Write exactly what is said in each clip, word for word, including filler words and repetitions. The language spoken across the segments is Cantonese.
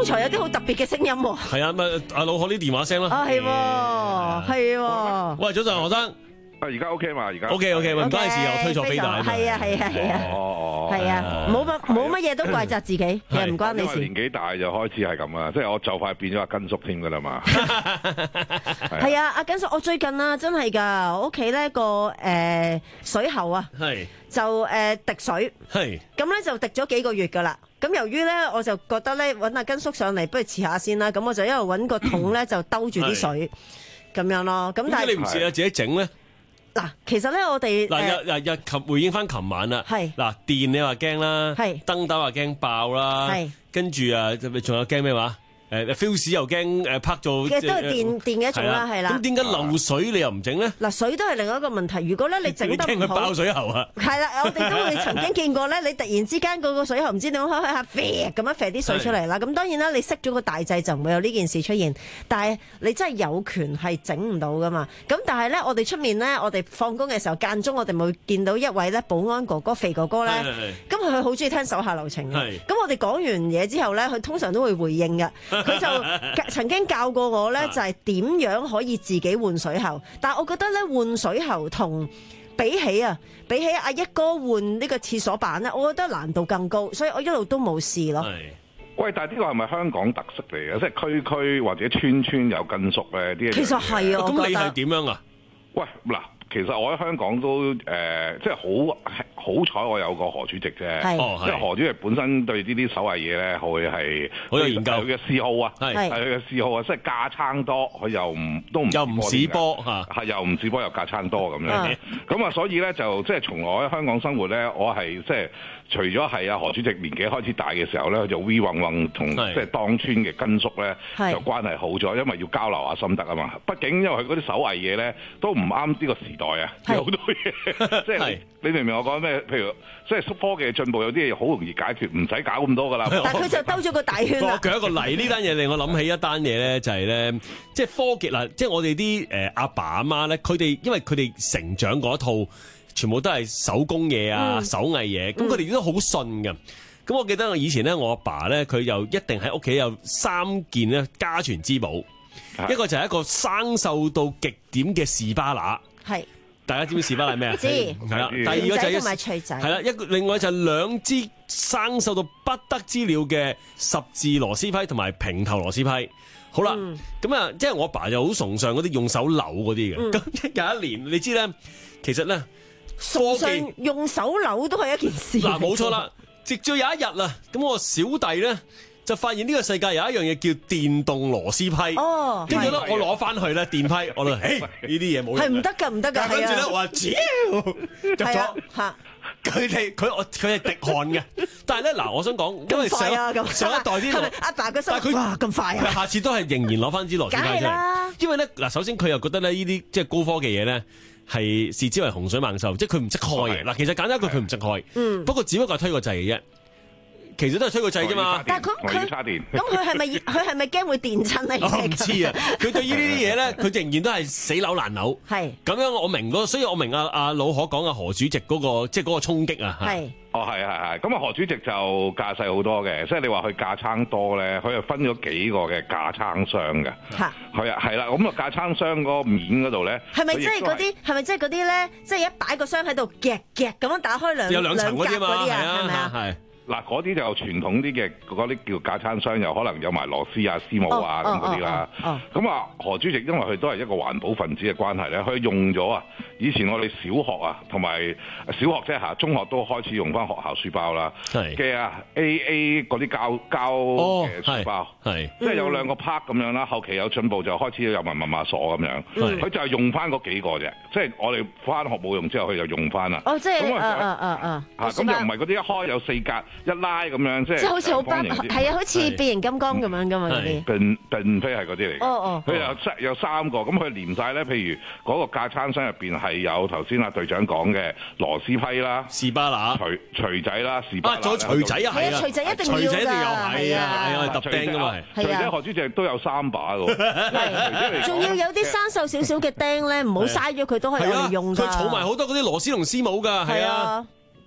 才有啲好特別嘅聲音喎。 係啊，咪阿老何啲電話聲咯。 啊，係喎，係喎。 喂，早晨何生。 啊，而家 OK 嘛？而家 OK OK，唔關事，又推錯飛彈。 係啊係啊係啊。 哦係啊，冇乜冇乜嘢都怪責自己，其實唔關你事。 年紀大就開始係咁啊，即係我就快變咗阿根叔添噶啦嘛。 係啊，阿根叔，我最近啊真係㗎，我屋企咧個誒水喉啊，就誒滴水，咁咧就滴咗幾個月㗎啦。咁由於咧，我就覺得咧揾阿根叔上嚟，不如遲下先啦。咁我就一路揾個桶咧，就兜住啲水咁樣咯。咁但係你唔試下自己整咧？ 嗱，其實咧我哋嗱日日日琴回應翻琴晚啦， 係嗱電你話驚啦，係燈膽話驚爆啦，係跟住啊仲有驚咩話？誒 fuse 又驚誒拍做， 其實都係電電嘅一種啦，係啦。 咁點解漏水你又唔整咧？ 嗱，水都係另一個問題。如果咧你整得唔好， 驚佢爆水喉啊！ 係啦，我哋都會曾經見過咧，你突然之間嗰個水喉唔知點樣開開下啡咁樣啡啲水出嚟啦。咁當然啦，你熄咗個大掣就唔會有呢件事出現。但係你真係有權係整唔到噶嘛。咁但係咧，我哋出面咧，我哋放工嘅時候間中我哋會見到一位咧保安哥哥肥哥哥咧，咁佢好中意聽手下留情嘅。咁我哋講完嘢之後咧，佢通常都會回應嘅。佢就曾經教過我咧，就係點樣可以自己換水喉。但係我覺得咧，換水喉同比起啊，比起阿一哥換呢個廁所板咧，我覺得難度更高，所以我一路都冇試咯。 喂，但係呢個係咪香港特色嚟嘅？即係區區或者村村有根叔咧啲嘢。 其實係啊， 咁你係點樣啊？ 喂，嗱。其實我喺香港都誒、呃，即係好好彩，我有個何主席啫。因為何主席本身對呢啲手藝嘢咧，佢係好有研究， 佢嘅嗜好啊，係係佢嘅嗜好啊，即係架撐多，佢又唔都唔又唔試波嚇， 係又唔試波又架撐多咁樣。咁啊，所以咧就即係從我喺香港生活咧，我係即係除咗係啊何主席年紀開始大嘅時候咧，佢就 we 混混同即係當村嘅根叔咧就關係好咗，因為要交流下心得啊嘛。畢竟因為佢嗰啲手藝嘢咧都唔啱呢個時代啊，有好多嘢，即係你明唔明我講咩？譬如即係科技進步，有啲嘢好容易解決，唔使搞咁多噶啦。 但係佢就兜咗個大圈啦。 我舉一個例，呢單嘢令我諗起一單嘢咧，就係咧，即係科技嗱，即係我哋啲誒阿爸阿媽咧，佢哋因為佢哋成長嗰一套全部都係手工嘢啊、手藝嘢，咁佢哋都好信㗎。咁我記得我以前咧，我阿爸咧，佢又一定喺屋企有三件咧家傳之寶，一個就係一個生鏽到極點嘅士巴拿，係。大家知唔知士巴拿係咩啊？知係啦。第二個就係係啦，一個另外就係兩支生鏽到不得之了嘅十字螺絲批同埋平頭螺絲批。好啦，咁啊、嗯，即係我阿爸就好崇尚嗰啲用手扭嗰啲嘅。咁、嗯、有一年，你知咧，其實咧， 崇尚用手扭都係一件事。 嗱，冇錯啦。直至有一日啦，咁我小弟咧就發現呢個世界有一樣嘢叫電動螺絲批。哦，跟住咧我攞翻去咧電批，我話誒呢啲嘢冇用， 係唔得㗎，唔得㗎。 跟住咧我話招入咗嚇，佢哋佢我佢係滴汗嘅。但係咧嗱，我想講，因為上上一代啲阿爸嘅心， 但係佢哇咁快啊！ 佢下次都係仍然攞翻支螺絲批出嚟，因為咧嗱，首先佢又覺得咧呢啲即係高科技嘢咧。係視之為洪水猛獸，即係佢唔識開嘅。嗱，其實簡單一句，佢唔識開。嗯。不過只不過係推個掣嘅啫，其實都係推個掣啫嘛。 但係佢佢咁佢係咪佢係咪驚會電親咧？ 我唔知啊。佢對於呢啲嘢咧，佢仍然都係死扭爛扭。係。咁樣我明嗰，所以我明阿阿老何講阿何主席嗰個即係嗰個衝擊啊。係。 哦，係係係。咁啊，何主席就架勢好多嘅，即係你話佢架撐多咧，佢又分咗幾個嘅架撐箱嘅。嚇。係啊，係啦，咁啊架撐箱嗰個面嗰度咧， 係咪即係嗰啲？係咪即係嗰啲咧？即係一擺個箱喺度夾夾咁樣打開兩有兩層嗰啲嘛？ 係啊，係咪啊？ 係。 嗱，嗰啲就傳統啲嘅，嗰啲叫架撐箱，又可能有埋螺絲啊、絲母啊咁嗰啲啦。咁啊，何主席因為佢都係一個環保分子嘅關係咧，佢用咗啊。以前我哋小學啊，同埋小學即係嚇，中學都開始用翻學校書包啦。嘅啊 A A 嗰啲膠膠嘅書包，係即係有兩個 part 咁樣啦。後期有進步就開始有埋密碼鎖咁樣。佢就係用翻嗰幾個啫，即係我哋翻學冇用之後，佢就用翻啦。 哦，即係啊啊啊啊！ 咁又唔係嗰啲一開有四格。一拉咁樣，即係即係好似好包，係啊，好似變形金剛咁樣噶嘛嗰啲。 並並非係嗰啲嚟嘅。哦哦。佢有三有三個，咁佢連晒咧。譬如嗰個架撐箱入邊係有頭先阿隊長講嘅螺絲批啦、 士巴拿、 錘錘仔啦、士巴拿。 啊，仲有錘仔啊，係啊， 錘仔一定要㗎。 錘仔一定有，係啊，係啊，揼釘㗎嘛。 錘仔何主席都有三把㗎。 係。仲要有啲生鏽少少嘅釘咧，唔好嘥咗佢都可以用㗎。 佢儲埋好多嗰啲螺絲同絲母㗎，係啊。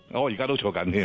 我而家都坐緊添，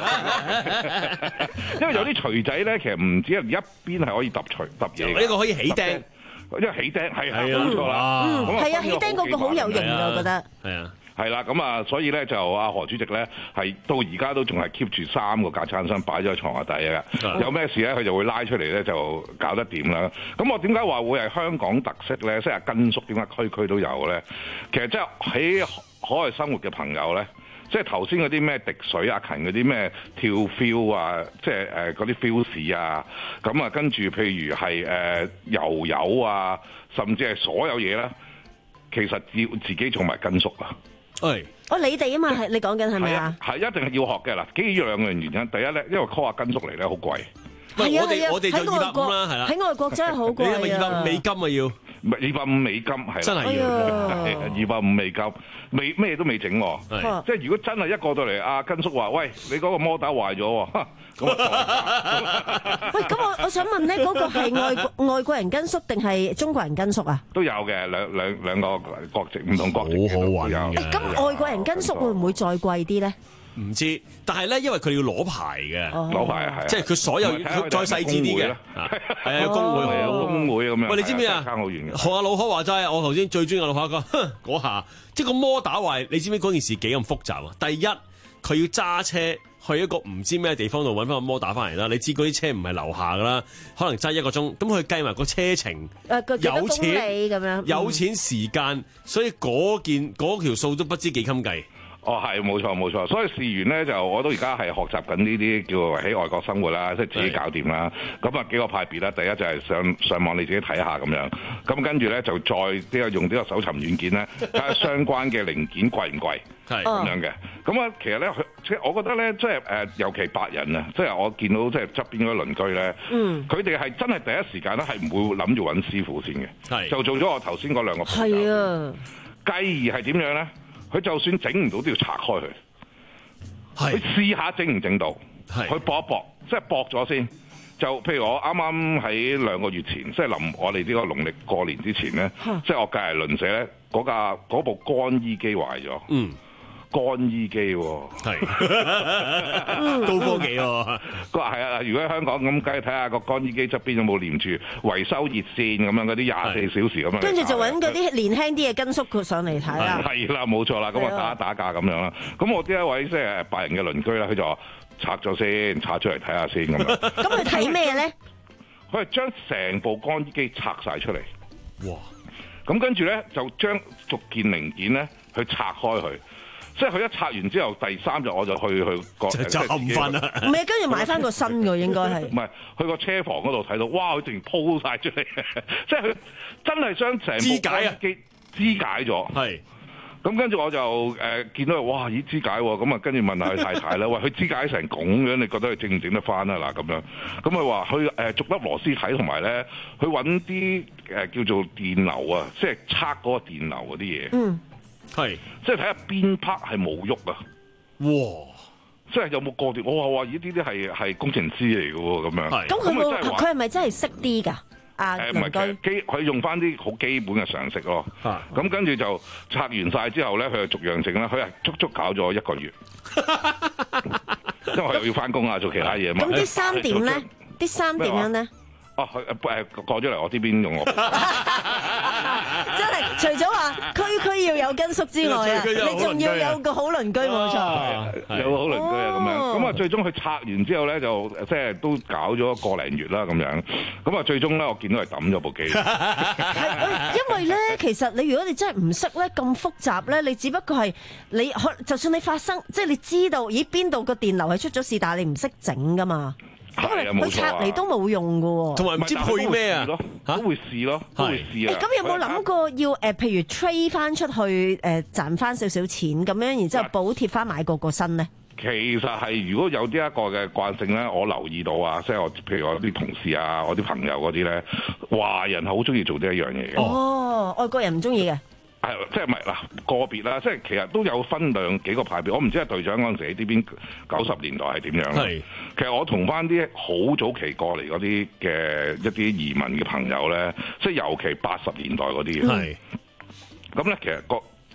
因為有啲錘仔咧，其實唔止係一邊係可以揼錘揼嘢嘅， 呢個可以起釘， 因為起釘係係啊， 冇錯啦， 嗯，係啊，起釘嗰個好有型啊，我覺得係啊。 係啦，咁啊，所以咧就阿何主席咧係到而家都仲係 keep 住三個架撐箱擺咗喺床下底嘅， 嗯、有咩事咧佢就會拉出嚟咧就搞得掂啦。咁我點解話會係香港特色咧？即係根叔點解區區都有咧？其實即係喺海外生活嘅朋友咧，即係頭先嗰啲咩滴水阿勤嗰啲咩跳 feel 啊，即係誒嗰啲 feel 士啊，咁啊跟住譬如係誒游游啊，甚至係所有嘢咧，其實要自己做埋根叔啊。 係， 哦，你哋啊嘛，係你講緊係咪啊？ 係一定係要學嘅啦，基於兩樣原因。第一咧，因為 call 下根叔嚟咧好貴。 係啊我哋我哋就二百五啦，係啦。 喺外國真係好貴啊！ 你係咪二百五美金啊？要二百五美金係真係要， 二百五美金，未咩都未整喎。即係如果真係一過到嚟，阿根叔話：喂，你嗰個摩打壞咗喎。咁啊， 喂，咁我我想問咧，嗰個係外國外國人根叔定係中國人根叔啊？ 都有嘅，兩兩兩個國籍唔同國籍好好玩嘅。 咁外國人根叔會唔會再貴啲咧？ 唔知，但係咧，因為佢哋要攞牌嘅， 攞牌啊，係， 即係佢所有佢再細緻啲嘅，係啊，工會係啊， 工會咁樣。 喂，你知唔知啊？ 差好遠嘅。 學阿老可話齋，我頭先最中意阿老可講嗰下，即係個摩打壞，你知唔知嗰件事幾咁複雜啊？第一，佢要揸車去一個唔知咩地方度揾翻個摩打翻嚟啦。你知嗰啲車唔係樓下噶啦，可能揸一個鐘，咁佢計埋個車程，有錢咁樣， 有錢時間，所以嗰件嗰條數都不知幾襟計。 哦，係冇錯冇錯，所以事緣咧就我都而家係學習緊呢啲叫喺外國生活啦，即係自己搞掂啦。咁啊幾個派別啦，第一就係上上網你自己睇下咁樣，咁跟住咧就再呢個用呢個搜尋軟件咧睇下相關嘅零件貴唔貴，係咁樣嘅。咁啊其實咧，即係我覺得咧，即係誒尤其白人啊，即係我見到即係側邊嗰啲鄰居咧，佢哋係真係第一時間咧係唔會諗住揾師傅先嘅，就做咗我頭先嗰兩個步驟。係啊，繼而係點樣咧？佢就算整唔到都要拆開佢，佢試下整唔整到，佢搏一搏，即係搏咗先。就譬如我啱啱喺兩個月前，即係臨我哋呢個農曆過年之前咧，即係我隔離鄰舍咧，嗰架嗰部乾衣機壞咗。嗯。乾衣機喎，係高科技喎。 個係啊，如果喺香港咁，梗係睇下個乾衣機側邊有冇連住維修熱線咁樣嗰啲廿四小時咁樣。 跟住就揾嗰啲年輕啲嘅根叔佢上嚟睇啦。 係啦，冇錯啦，咁啊打一打架咁樣啦。咁我呢一位即係白人嘅鄰居啦，佢就話拆咗先，拆出嚟睇下先咁樣。 咁佢睇咩咧？ 佢係將成部乾衣機拆晒出嚟。 哇！ 咁跟住咧就將逐件零件咧去拆開佢。即係佢一拆完之後，第三日我就去去個就冚翻啦。 唔係，跟住買翻個新嘅應該係。 唔係去個車房嗰度睇到，哇！佢突然鋪晒出嚟，即係佢真係將成部肢解啊機肢解咗。係。咁跟住我就誒、呃、見到佢，哇！咦肢解喎，咁啊跟住問下佢太太啦，喂，佢肢解成咁樣，你覺得佢整唔整得翻啊？嗱咁樣，咁佢話佢誒逐粒螺絲睇，同埋咧去揾啲誒叫做電流啊，即係測嗰個電流嗰啲嘢。嗯。係，即係睇下邊 part 係冇喐啊！哇，即係有冇過電？我話咦，呢啲係係工程師嚟嘅喎，咁樣。係， 咁佢佢係咪真係識啲㗎？啊， 誒唔係基，佢用翻啲好基本嘅常識咯。咁、嗯、跟住就拆完晒之後咧，佢就逐樣整啦。佢係足足搞咗一個月，因為佢又要翻工啊，做其他嘢嘛。 咁啲衫點咧？啲衫點樣咧？ 哦，佢誒過咗嚟我呢邊用我。 真係，除咗話區區要有根叔之外啊，你仲要有個好鄰居冇錯， 有個好鄰居啊咁樣。咁啊，最終佢拆完之後咧，就即係都搞咗個零月啦咁樣。咁啊，最終咧，我見到係抌咗部機。 係，因為咧，其實你如果你真係唔識咧，咁複雜咧，你只不過係你就算你發生，即係你知道咦邊度個電流係出咗事，但係你唔識整噶嘛。咁佢拆嚟都冇用㗎喎， 同埋唔知配咩啊？ 都會試咯，都會試啊！ 咁有冇諗過要誒，譬如 trade 翻出去誒，賺翻少少錢咁樣，然之後補貼翻買個個新咧？ 其實係如果有呢一個嘅慣性咧，我留意到啊，即係我譬如我啲同事啊，我啲朋友嗰啲咧，華人好中意做呢一樣嘢嘅。 哦，外國人唔中意嘅。 係，即係唔係嗱個別啦，即係其實都有分兩幾個派別。我唔知係隊長嗰陣時喺呢邊九十年代係點樣。係，其實我同翻啲好早期過嚟嗰啲嘅一啲移民嘅朋友咧，即係尤其八十年代嗰啲。係，咁咧其實個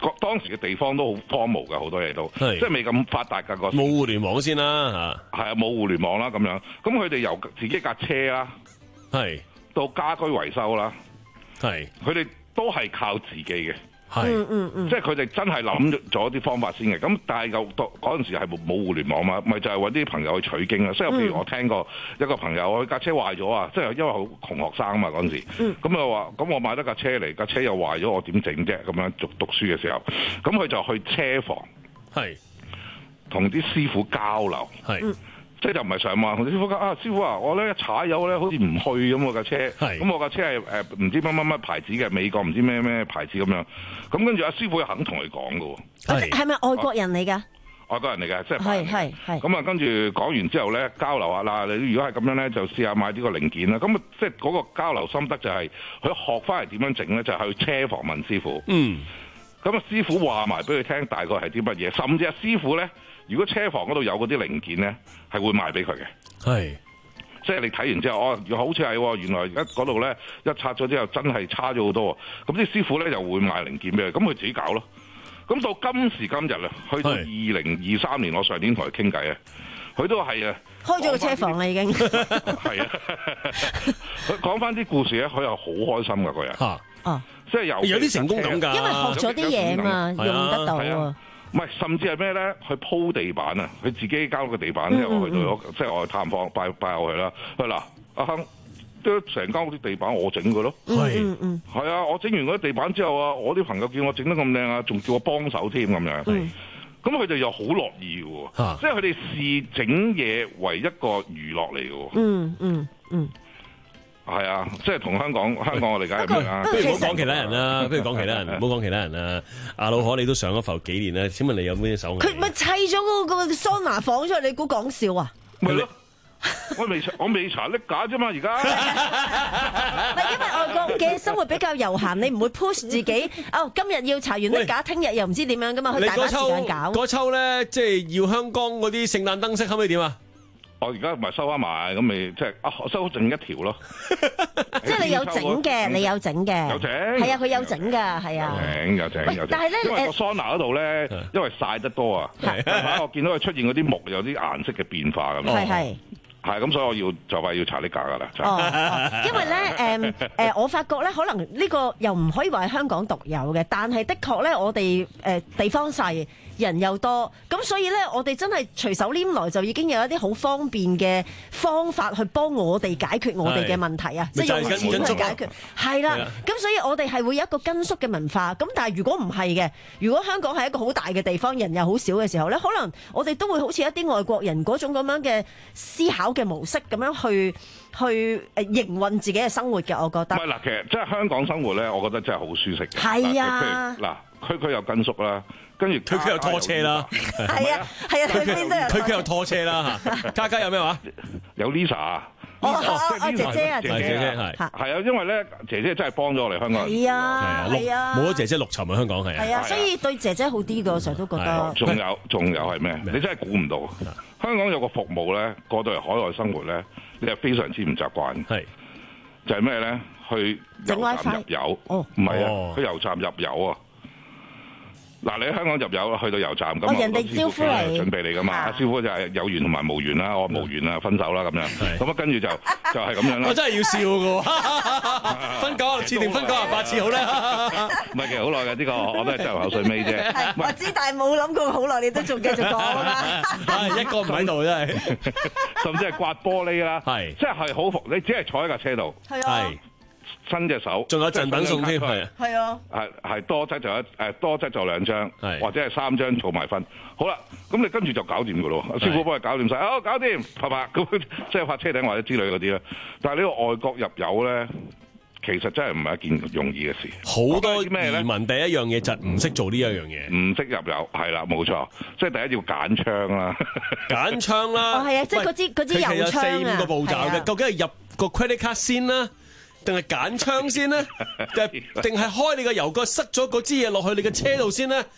當時嘅地方都好荒蕪㗎，好多嘢都， 係即係未咁發達㗎個。 冇互聯網先啦嚇， 係啊，冇互聯網啦咁樣。咁佢哋由自己架車啦， 係到家居維修啦， 係佢哋都係靠自己嘅。 係嗯嗯嗯， 即係佢哋真係諗咗啲方法先嘅，咁但係又嗰陣時係冇冇互聯網嘛，咪就係揾啲朋友去取經啦。所以譬如我聽過一個朋友，佢架車壞咗啊，即係因為好窮學生嘛嗰陣時，咁又話咁我買得架車嚟，架車又壞咗，我點整啫？咁樣讀讀書嘅時候，咁佢就去車房， 係同啲師傅交流， 係。 即係就唔係上網同師傅講啊，師傅啊，我咧一踩油咧好似唔去咁，我架車，咁我架車係誒唔知乜乜乜牌子嘅，美國唔知咩咩牌子咁樣，咁跟住阿師傅又肯同佢講㗎喎， 係咪外國人嚟㗎？ 外國人嚟嘅，即係係係係。 咁啊，跟住講完之後咧，交流下啦。你如果係咁樣咧，就試下買呢個零件啦。咁啊，即係嗰個交流心得就係佢學翻嚟點樣整咧，就係去車房問師傅。 嗯。 咁啊，師傅話埋俾佢聽，大概係啲乜嘢，甚至阿師傅咧。如果車房嗰度有嗰啲零件咧，係會賣俾佢嘅。 係， 即係你睇完之後，哦，好似係，原來而家嗰度咧一拆咗之後，真係差咗好多。咁啲師傅咧就會賣零件俾佢，咁佢自己搞咯。咁到今時今日啊，去到二零二三年，我上年同佢傾偈啊，佢都係啊， 開咗個車房啦已經。 係啊，佢講翻啲故事咧，佢又好開心噶個人。 嚇， 哦， 即係有有啲成功感㗎， 因為學咗啲嘢嘛，用得到啊。 唔係，甚至係咩咧？去鋪地板啊！佢自己交個地板，即係我去到，即係我去探訪拜拜我去啦。佢嗱，阿亨，都成間屋啲地板我整嘅咯。 係，嗯嗯， 係啊！我整完嗰啲地板之後啊，我啲朋友叫我整得咁靚啊，仲叫我幫手添咁樣。咁佢哋又好樂意嘅喎，即係佢哋視整嘢為一個娛樂嚟嘅喎。 嗯嗯嗯。 係啊，即係同香港香港我理解係咩啊？ 不如唔好講其他人啦，不如講其他人，唔好講其他人啦。阿老可你都上咗浮幾年啦，請問你有咩手藝？ 佢咪砌咗嗰個桑拿房出嚟，你估講笑啊？ 咪咯，我未我未查拎架啫嘛，而家。 唔係因為外國嘅生活比較悠閒，你唔會 push 自己。哦，今日要查完拎架，聽日又唔知點樣噶嘛，佢大把時間搞。 嗰抽咧，即係要香港嗰啲聖誕燈飾，可唔可以點啊？ 我而家咪收翻埋，咁咪即係啊收剩一條咯。 即係你有整嘅，你有整嘅。 有整。 係啊，佢有整㗎，係啊。 整有整有整。 但係咧， 因為個桑拿嗰度咧，因為曬得多啊，我見到佢出現嗰啲木有啲顏色嘅變化咁。 係係。 係咁，所以我要就係要查呢價㗎啦。 哦，哦，因為咧，誒、呃、誒，我發覺咧，可能呢個又唔可以話係香港獨有嘅，但係的確咧，我哋誒、呃、地方細，人又多，咁所以咧，我哋真係隨手拈來就已經有一啲好方便嘅方法去幫我哋解決我哋嘅問題啊！即係用錢去解決，係啦。咁所以我哋係會有一個跟縮嘅文化。咁但係如果唔係嘅，如果香港係一個好大嘅地方，人又好少嘅時候咧，可能我哋都會好似一啲外國人嗰種咁樣嘅思考嘅模式咁樣去去誒營運自己嘅生活嘅，我覺得。唔係嗱，其實即係香港生活咧，我覺得真係好舒適嘅。 係啊， 嗱，區區有跟縮啦。跟住區區有拖車啦， 係啊係啊，區區都有。 區區有拖車啦嚇，家家有咩話？ 有 Lisa 啊， 哦哦姐姐啊，姐姐係係啊，因為咧姐姐真係幫咗我哋香港人。 係啊係啊， 冇咗姐姐陸沉啊，香港係啊。 係啊，所以對姐姐好啲㗎，我成日都覺得。 仲有仲有係咩？你真係估唔到，香港有個服務咧，過到嚟海外生活咧，你係非常之唔習慣。 係就係咩咧？去油站入油， 哦， 唔係啊，去油站入油啊。嗱，你喺香港入油去到油站咁， 人哋招呼你， 準備你噶嘛？阿師傅就係有緣同埋無緣啦，我無緣啦，分手啦咁樣。咁啊，跟住就就係咁樣啦。 我真係要笑嘅喎，分九十次定分九十八次好咧？ 唔係，其實好耐嘅呢個，我都係真係口水尾啫。 我知，但係冇諗過好耐，你都仲繼續講啊嘛。 一個唔喺度真係， 甚至係刮玻璃啦，係即係係好服。你只係坐喺架車度， 係。 伸隻手， 仲有贈品送添，係係啊， 係係多則就一誒多則就兩張，或者係三張儲埋分。好啦，咁你跟住就搞掂噶咯，師傅幫你搞掂晒，哦搞掂，係嘛？咁即係發車頂或者之類嗰啲咧。但係呢個外國入油咧，其實真係唔係一件容易嘅事。 好多移民第一樣嘢就唔識做呢一樣嘢， 唔識入油係啦，冇錯。即係第一要揀槍啦，揀槍啦。 哦係啊，即係嗰支嗰支油槍啊。 有四五個步驟嘅，究竟係入個 credit card 先啦？定係揀槍先咧？定係定係開你個油蓋塞咗嗰支嘢落去你嘅車度先咧？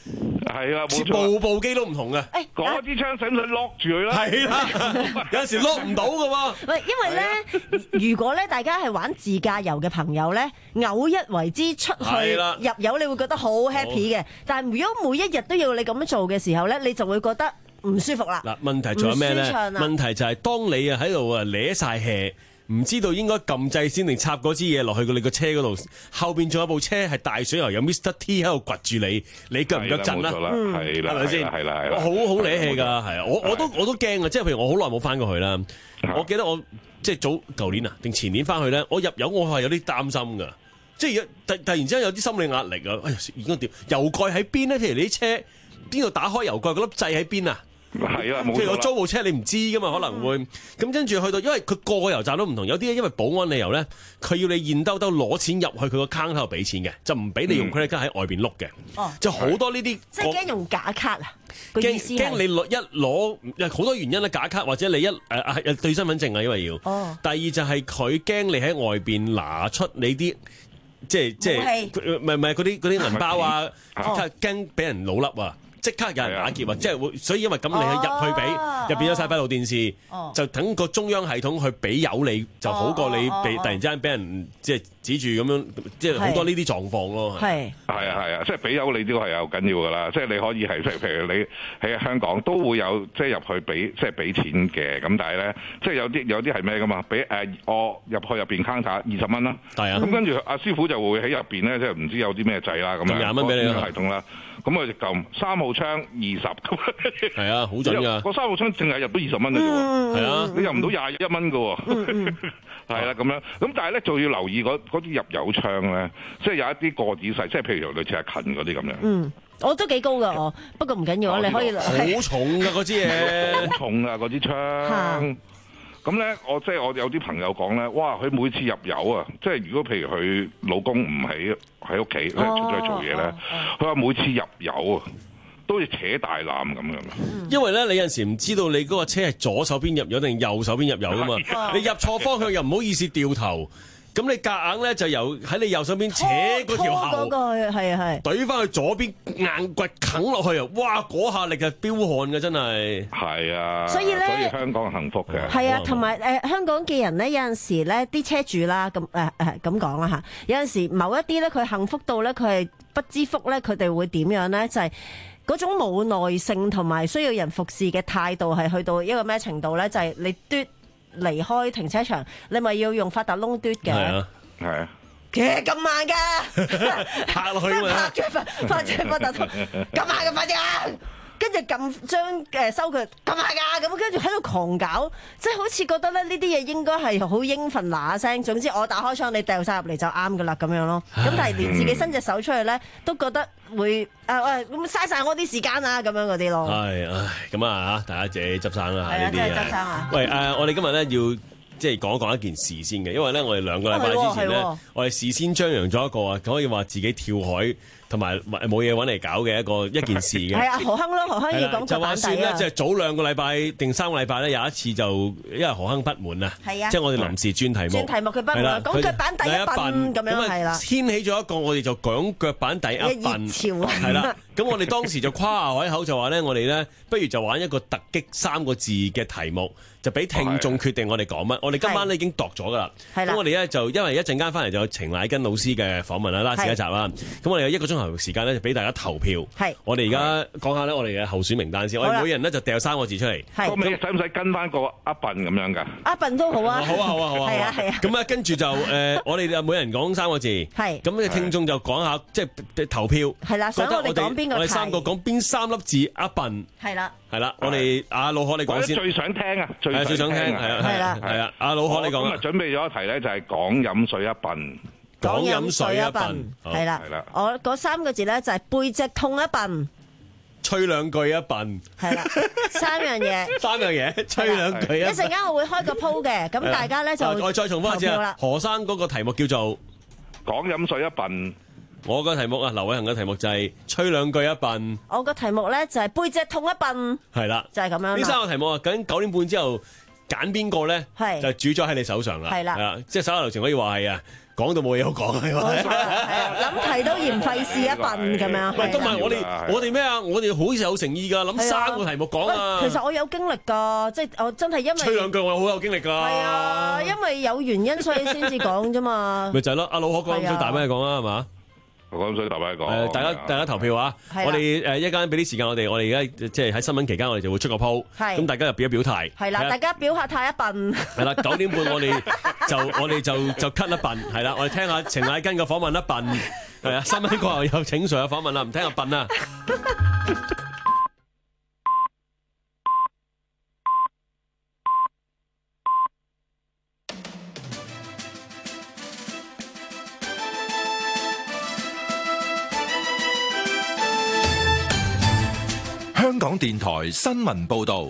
係啊，冇錯。 部部機都唔同嘅。 誒， 嗰支槍使唔使 lock 住佢咧？ 係啦，有陣時 lock 唔到㗎喎。 喂，因為咧，如果咧大家係玩自駕遊嘅朋友咧，偶一為之出去入油，你會覺得好 happy 嘅。但係如果每一日都要你咁樣做嘅時候咧，你就會覺得唔舒服啦。 嗱，問題仲有咩咧？ 唔舒暢啊。 問題就係當你啊喺度啊攣晒氣，唔知道應該撳掣先定插嗰支嘢落去你個車嗰度，後邊仲有部車係大水牛，有 Mister T 喺度掘住你，你腳唔腳震啦？ 係啦， 係咪先？ 係啦，係啦， 好好攣氣㗎，係啊！我我都我都驚啊！即係譬如我好耐冇翻過去啦，我記得我即係早舊年啊定前年翻去咧，我入油我係有啲擔心㗎，即係突突然之間有啲心理壓力啊！哎呀，應該點？油蓋喺邊咧？譬如你啲車邊度打開油蓋嗰粒掣喺邊啊？ 係啊， 即係我租部車你唔知噶嘛，可能會咁跟住去到，因為佢個個油站都唔同，有啲因為保安理由咧，佢要你現兜兜攞錢入去佢個 account 度俾錢嘅，就唔俾你用 credit card 喺外邊碌嘅。哦，就好多呢啲， 即係驚用假卡啊！個意思驚你攞一攞，好多原因啦，假卡或者你一誒誒對身份證啊，因為要。哦。第二就係佢驚你喺外邊拿出你啲。即係即係，唔係唔係嗰啲嗰啲銀包啊，驚俾人老笠啊！即刻有人打劫啊！即係會，所以因為咁你去入去俾入邊有晒閉路電視，就等個中央系統去俾油你，就好過你被突然之間俾人即係指住咁樣，即係好多呢啲狀況咯。係係啊係啊，即係俾油你呢個係有緊要㗎啦。即係你可以係即係譬如你喺香港都會有即係入去俾即係俾錢嘅，咁但係咧即係有啲有啲係咩㗎嘛？俾誒我入去入邊 counter 二十蚊啦，係啊，咁跟住阿師傅就會喺入邊咧，即係唔知有啲咩掣啦咁樣， 廿蚊俾你系統啦。咁我就撳三號槍二十咁， 係啊，好準㗎。 個三號槍淨係入到二十蚊嘅啫喎，係啊，你入唔到廿一蚊嘅喎，係啦咁樣。咁但係咧，就要留意嗰啲入油槍咧，即係有一啲個子細，即係譬如類似阿勤嗰啲咁樣。 嗯，我都幾高㗎我，不過唔緊要啊，你可以好重㗎嗰支嘢， 好重啊嗰支槍。咁咧，我即係我有啲朋友講咧，哇！佢每次入油啊，即係如果譬如佢老公唔喺喺屋企咧，出咗去做嘢咧，佢話每次入油啊，都要扯大纜咁樣。 因為咧，你有陣時唔知道你嗰個車係左手邊入油定右手邊入油㗎嘛，你入錯方向又唔好意思掉頭。咁你夾硬咧就由喺你右手邊扯嗰條喉， 係啊係， 懟翻去左邊硬掘啃落去啊！哇，嗰下力係飆汗嘅真係。 係啊， 所以咧， 所以香港幸福嘅。 係啊，同埋誒香港嘅人咧，有陣時咧啲車主啦，咁誒誒咁講啦嚇，有陣時某一啲咧佢幸福到咧，佢係不知福咧，佢哋會點樣咧？就係、是。嗰種冇耐性同埋需要人服侍嘅態度係去到一個咩程度咧？就係、是、你嘟。離開停車場，你咪要用發達窿嘟嘅， 係啊， 係啊， 其實咁慢㗎， 拍落去嘛， 拍住發發住發達窿，咁慢嘅快啲啊！跟住撳將誒收佢咁慢㗎，咁跟住喺度狂搞，即係好似覺得咧呢啲嘢應該係好應份嗱聲。總之我打開窗，你掉晒入嚟就啱㗎啦，咁樣咯。咁但係連自己伸隻手出去咧，都覺得會啊喂咁嘥晒我啲時間啊，咁樣嗰啲咯。 係唉，咁啊嚇，大家自己執生啦嚇呢啲嘢。 執生啊！ 喂誒，我哋今日咧要即係講一講一件事先嘅，因為咧我哋兩個禮拜之前咧，我哋事先張揚咗一個啊，可以話自己跳海。同埋冇嘢揾嚟搞嘅一個一件事嘅， 係啊，何亨咯，何亨要講腳板底啊！就話算咧， 即係早兩個禮拜定三個禮拜咧，有一次就因為何亨不滿啊，係啊，即係我哋臨時轉題目， 轉題目佢不滿，講腳板底一笨咁樣係啦， 掀起咗一個我哋就講腳板底一笨潮係啦。咁我哋當時就誇下海口就話咧，我哋咧不如就玩一個突擊三個字嘅題目，就俾聽眾決定我哋講乜。我哋今晚咧已經度咗噶啦，咁我哋咧就因為一陣間翻嚟就有程乃根老師嘅訪問啦，拉時一集啦。咁我哋有一個鐘頭時間咧，就俾大家投票。係，我哋而家講下咧，我哋嘅候選名單先。我哋每人咧就掉三個字出嚟。係， 咁你使唔使跟翻個阿笨咁樣㗎？ 阿笨都好啊。 好啊，好啊，好啊。 係啊，係啊。 咁啊，跟住就誒，我哋就每人講三個字。係。咁嘅聽眾就講下，即係投票。係啦，想我哋講邊個題？我哋三個講邊三粒字阿笨。係啦。係啦，我哋阿老可你講先。 最想聽啊！最最想聽係啊，係啦，係啊，阿老可你講。 今日準備咗一題咧，就係講飲水一笨。 講飲水一笨， 係啦，我嗰三個字咧就係背脊痛一笨， 吹兩句一笨， 係啦，三樣嘢， 三樣嘢，吹兩句一。 一陣間我會開個鋪嘅，咁大家咧就我再重複一次啊。何生嗰個題目叫做講飲水一笨， 我個題目啊，劉偉恒嘅題目就係吹兩句一笨， 我個題目咧就係背脊痛一笨， 係啦， 就係咁樣。 呢三個題目啊，究竟九點半之後揀邊個咧？係就主咗喺你手上啦， 係啦， 即係手下留情可以話係啊。 講到冇嘢好講係咪？ 諗題都嫌費事一笨咁樣。 唔係，都唔係我哋我哋咩啊？我哋好有誠意㗎，諗三個題目講啊。 其實我有經歷㗎，即係我真係因為吹兩句我好有經歷㗎。 係啊，因為有原因所以先至講啫嘛。 咪就係咯，阿老可講咁多大咩講啊，係嘛？ 我咁所以大家講， 誒，大家大家投票啊！我哋誒一間俾啲時間我哋，我哋而家即係喺新聞期間，我哋就會出個 poll，咁大家就表一表態。係啦，大家表下態一笨。係啦，九點半我哋就我哋就就 cut 一笨，係啦，我哋聽下程乃根嘅訪問一笨，係啊，新聞過後有請 Sir 嘅訪問啦，唔聽下笨啊！ 香港電台新聞報道，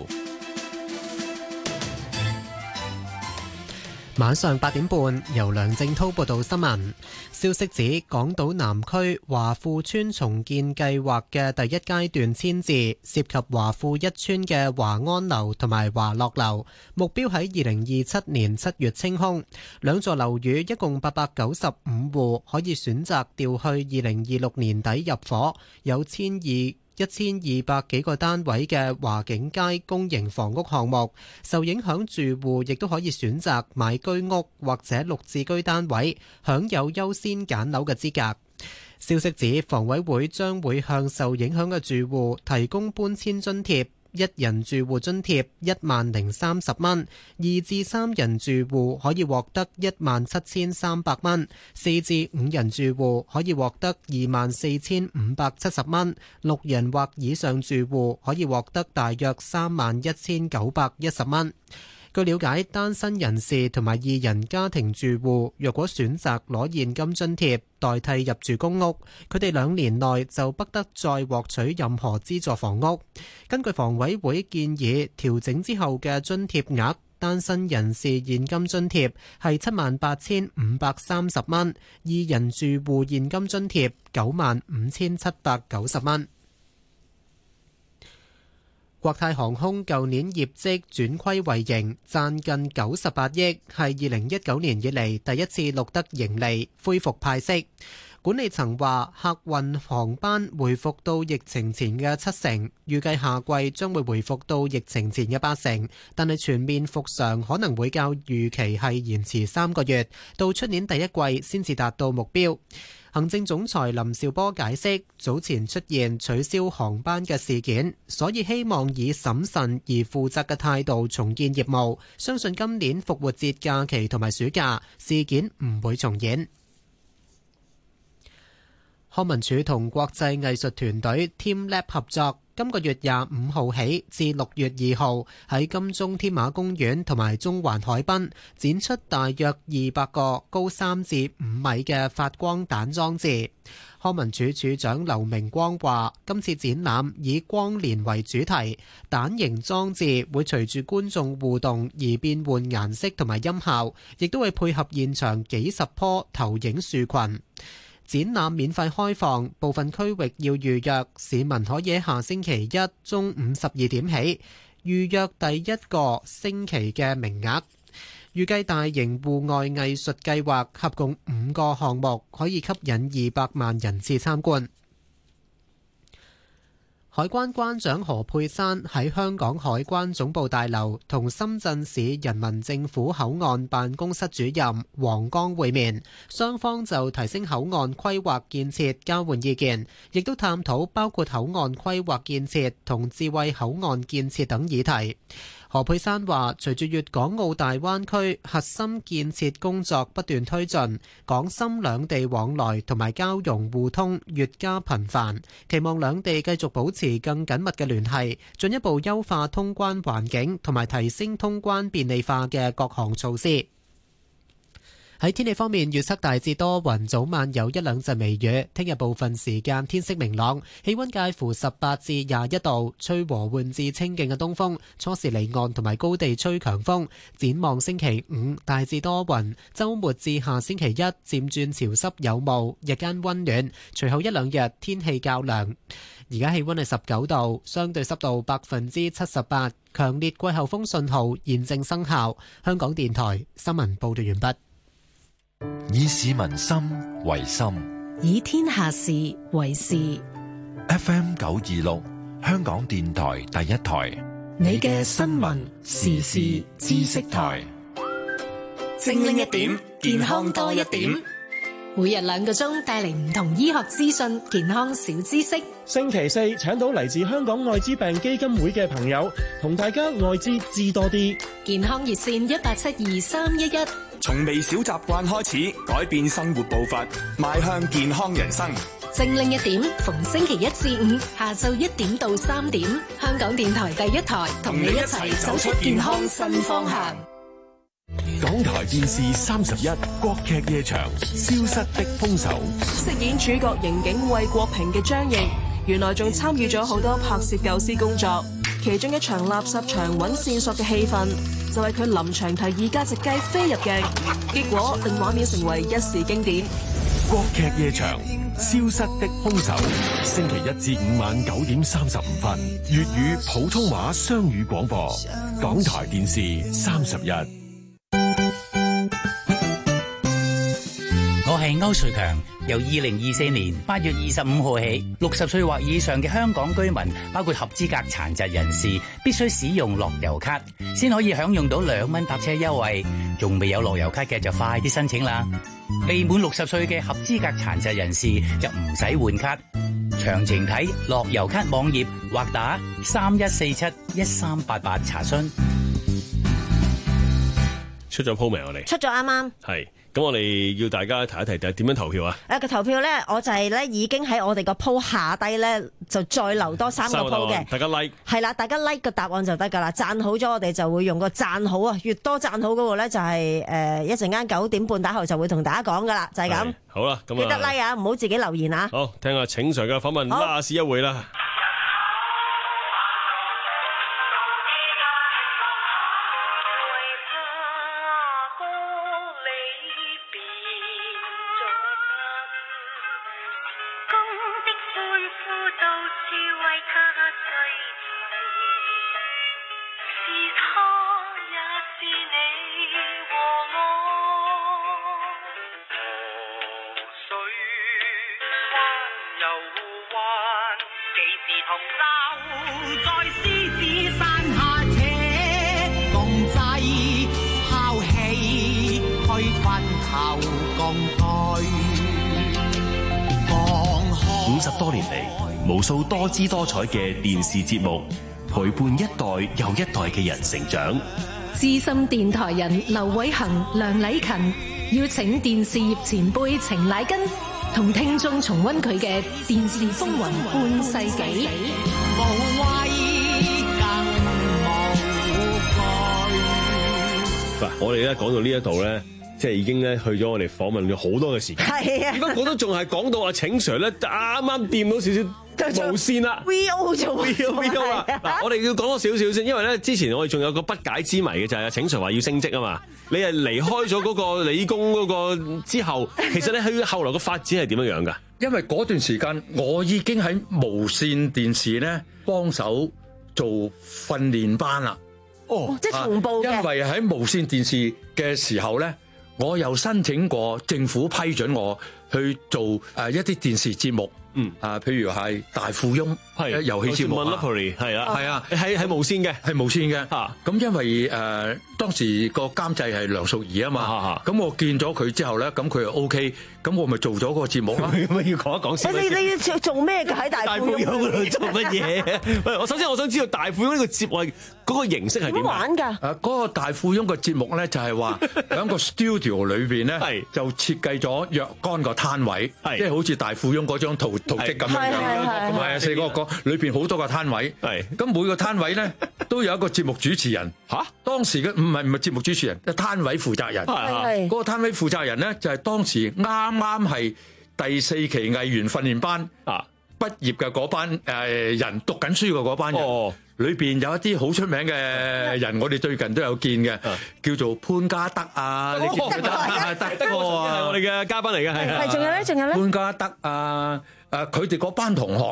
晚上八點半由梁正濤報道新聞。消息指，港島南區華富村重建計劃嘅第一階段遷置涉及華富一村嘅華安樓同埋華樂樓，目標喺二零二七年七月清空。兩座樓宇一共八百九十五戶，可以選擇調去二零二六年底入伙，有千二。一千二百幾個單位嘅華景街公營房屋項目，受影響住戶亦都可以選擇買居屋或者綠置居單位，享有優先揀樓嘅資格。消息指，房委會將會向受影響嘅住戶提供搬遷津貼。一人住戶津貼一萬零三十蚊，二至三人住戶可以獲得一萬七千三百蚊，四至五人住戶可以獲得二萬四千五百七十蚊，六人或以上住戶可以獲得大約三萬一千九百一十蚊。據了解，單身人士同埋二人家庭住戶若果選擇攞現金津貼代替入住公屋，佢哋兩年內就不得再獲取任何資助房屋。根據房委會建議調整之後嘅津貼額，單身人士現金津貼係七萬八千五百三十蚊，二人住戶現金津貼九萬五千七百九十蚊。國泰航空舊年業績轉虧為盈，賺近九十八億，係二零一九年以嚟第一次錄得盈利，恢復派息。管理層話，客運航班回復到疫情前嘅七成，預計下季將會回復到疫情前嘅八成，但係全面復常可能會較預期係延遲三個月，到出年第一季先至達到目標。行政總裁林紹波解釋，早前出現取消航班嘅事件，所以希望以審慎而負責嘅態度重建業務，相信今年復活節假期同埋暑假事件唔會重演。康文署同國際藝術團隊 TeamLab 合作，今個月廿五號起至六月二號喺金鐘添馬公園同埋中環海濱展出大約二百個高三至五米嘅發光彈裝置。康文署署長劉明光話，今次展覽以光年為主題，彈形裝置會隨住觀眾互動而變換顏色同埋音效，亦都會配合現場幾十棵投影樹群。展覽免費開放，部分區域要預約，市民可以喺下星期一中午十二點起預約第一個星期嘅名額。預計大型戶外藝術計劃合共五個項目，可以吸引二百萬人次參觀。海關關長何佩珊喺香港海關總部大樓同深圳市人民政府口岸辦公室主任黃剛會面，雙方就提升口岸規劃建設交換意見，亦都探討包括口岸規劃建設同智慧口岸建設等議題。何佩珊話，隨住粵港澳大灣區核心建設工作不斷推進，港深兩地往來同埋交融互通越加頻繁，期望兩地繼續保持更緊密嘅聯繫，進一步優化通關環境同埋提升通關便利化嘅各項措施。喺天氣方面，預測大致多雲，早晚有一兩陣微雨。聽日部分時間天色明朗，氣溫介乎十八至廿一度，吹和緩至清勁嘅東風。初時離岸同埋高地吹強風。展望星期五大致多雲，週末至下星期一漸轉潮濕有霧，日間溫暖。隨後一兩日天氣較涼。而家氣溫係十九度，相對濕度百分之七十八，強烈季候風信號現正生效。香港電台新聞報道完畢。 以市民心為心， 以天下事為事。 F M 九二六，香港電台第一台， 你嘅新聞時事知識台， 精靈一點，健康多一點。 每日兩個鐘帶嚟唔同醫學資訊、健康小知識。 星期四請到嚟自香港愛滋病基金會嘅朋友，同大家愛滋知多啲。 健康熱線一八七二三一一。 從微小習慣開始，改變生活步伐，邁向健康人生。 精靈一點，逢星期一至五下晝一點到三點，香港電台第一台同你一齊走出健康新方向。 港台電視三十一國劇夜場消失的兇手， 飾演主角刑警魏國平嘅張譯，原來仲參與咗好多拍攝構思工作，其中一場垃圾場揾線索嘅戲份，就係佢臨場提議加隻雞飛入鏡，結果令畫面成為一時經典。 國劇夜場消失的兇手，星期一至五晚九點三十五分，粵語普通話雙語廣播，港台電視三十一。 我係歐瑞強，由二零二四年八月二十五號起，六十歲或以上嘅香港居民，包括合資格殘疾人士，必須使用樂悠卡，先可以享用到兩蚊搭車優惠。仲未有樂悠卡嘅就快啲申請啦！未滿六十歲嘅合資格殘疾人士就唔使換卡。詳情睇樂悠卡網頁或打三一四七一三八八查詢。 出咗鋪未？我哋出咗啱啱。 係。咁我哋要大家提一提，就係點樣投票啊？ 誒個投票咧，我就係咧已經喺我哋個鋪下低咧，就再留多三個鋪嘅。 大家 like 係啦，大家 like 個答案就得㗎啦。讚好咗，我哋就會用個讚好啊，越多讚好嗰個咧就係誒一陣間九點半打後就會同大家講㗎啦，就係咁。 好啦，咁啊記得 like 啊，唔好自己留言啊。 好，聽下請 Sir 嘅訪問，拉屎一會啦。 五十多年嚟，無數多姿多彩嘅電視節目，陪伴一代又一代嘅人成長。 資深電台人劉偉恒、梁禮勤邀請電視業前輩程乃根，同聽眾重溫佢嘅電視風雲半世紀。無畏更無懼。 嗱，我哋咧講到呢一度咧，即係已經咧去咗我哋訪問咗好多嘅時間。係啊，如果我都仲係講到阿請 Sir 咧，啱啱掂到少少無線啦 ，V O 咗 V O V O 啦。嗱，我哋要講多少少先，因為咧之前我哋仲有個不解之謎嘅就係阿請 Sir 話要升職啊嘛。你係離開咗嗰個理工嗰個之後，其實咧佢後來個發展係點樣樣㗎？ 因為嗰段時間我已經喺無線電視咧幫手做訓練班啦。 哦，即係同步嘅。 因為喺無線電視嘅時候咧，我又申請過政府批准我去做誒一啲電視節目。嗯啊，譬如係大富翁係遊戲節目啊， 係啊， 係啊， 係係無線嘅， 係無線嘅。嚇咁因為誒當時個監製係梁淑儀啊嘛，咁我見咗佢之後咧，咁佢又 OK，咁我咪做咗個節目咯。 咁要講一講先。 你你要做咩㗎？喺大富翁嗰度做乜嘢？喂，我首先我想知道大富翁呢個節目嗰個形式係點玩㗎？ 誒嗰個大富翁嘅節目咧就係話喺個 studio 裏邊咧，就設計咗若干個攤位，即係好似大富翁嗰張圖圖則咁樣樣，係啊，四個角裏邊好多個攤位，係咁每個攤位咧都有一個節目主持人。嚇，當時嘅唔係唔係節目主持人，係攤位負責人。係嗰個攤位負責人咧就係當時啱啱係第四期藝員訓練班啊畢業嘅嗰班誒人，讀緊書嘅嗰班人。哦，裏邊有一啲好出名嘅人，我哋最近都有見嘅，叫做潘家德啊，你記唔記得？德哥啊， 係我哋嘅嘉賓嚟嘅，係。 係，仲有咧，仲有咧。 潘家德啊，誒，佢哋嗰班同學咧，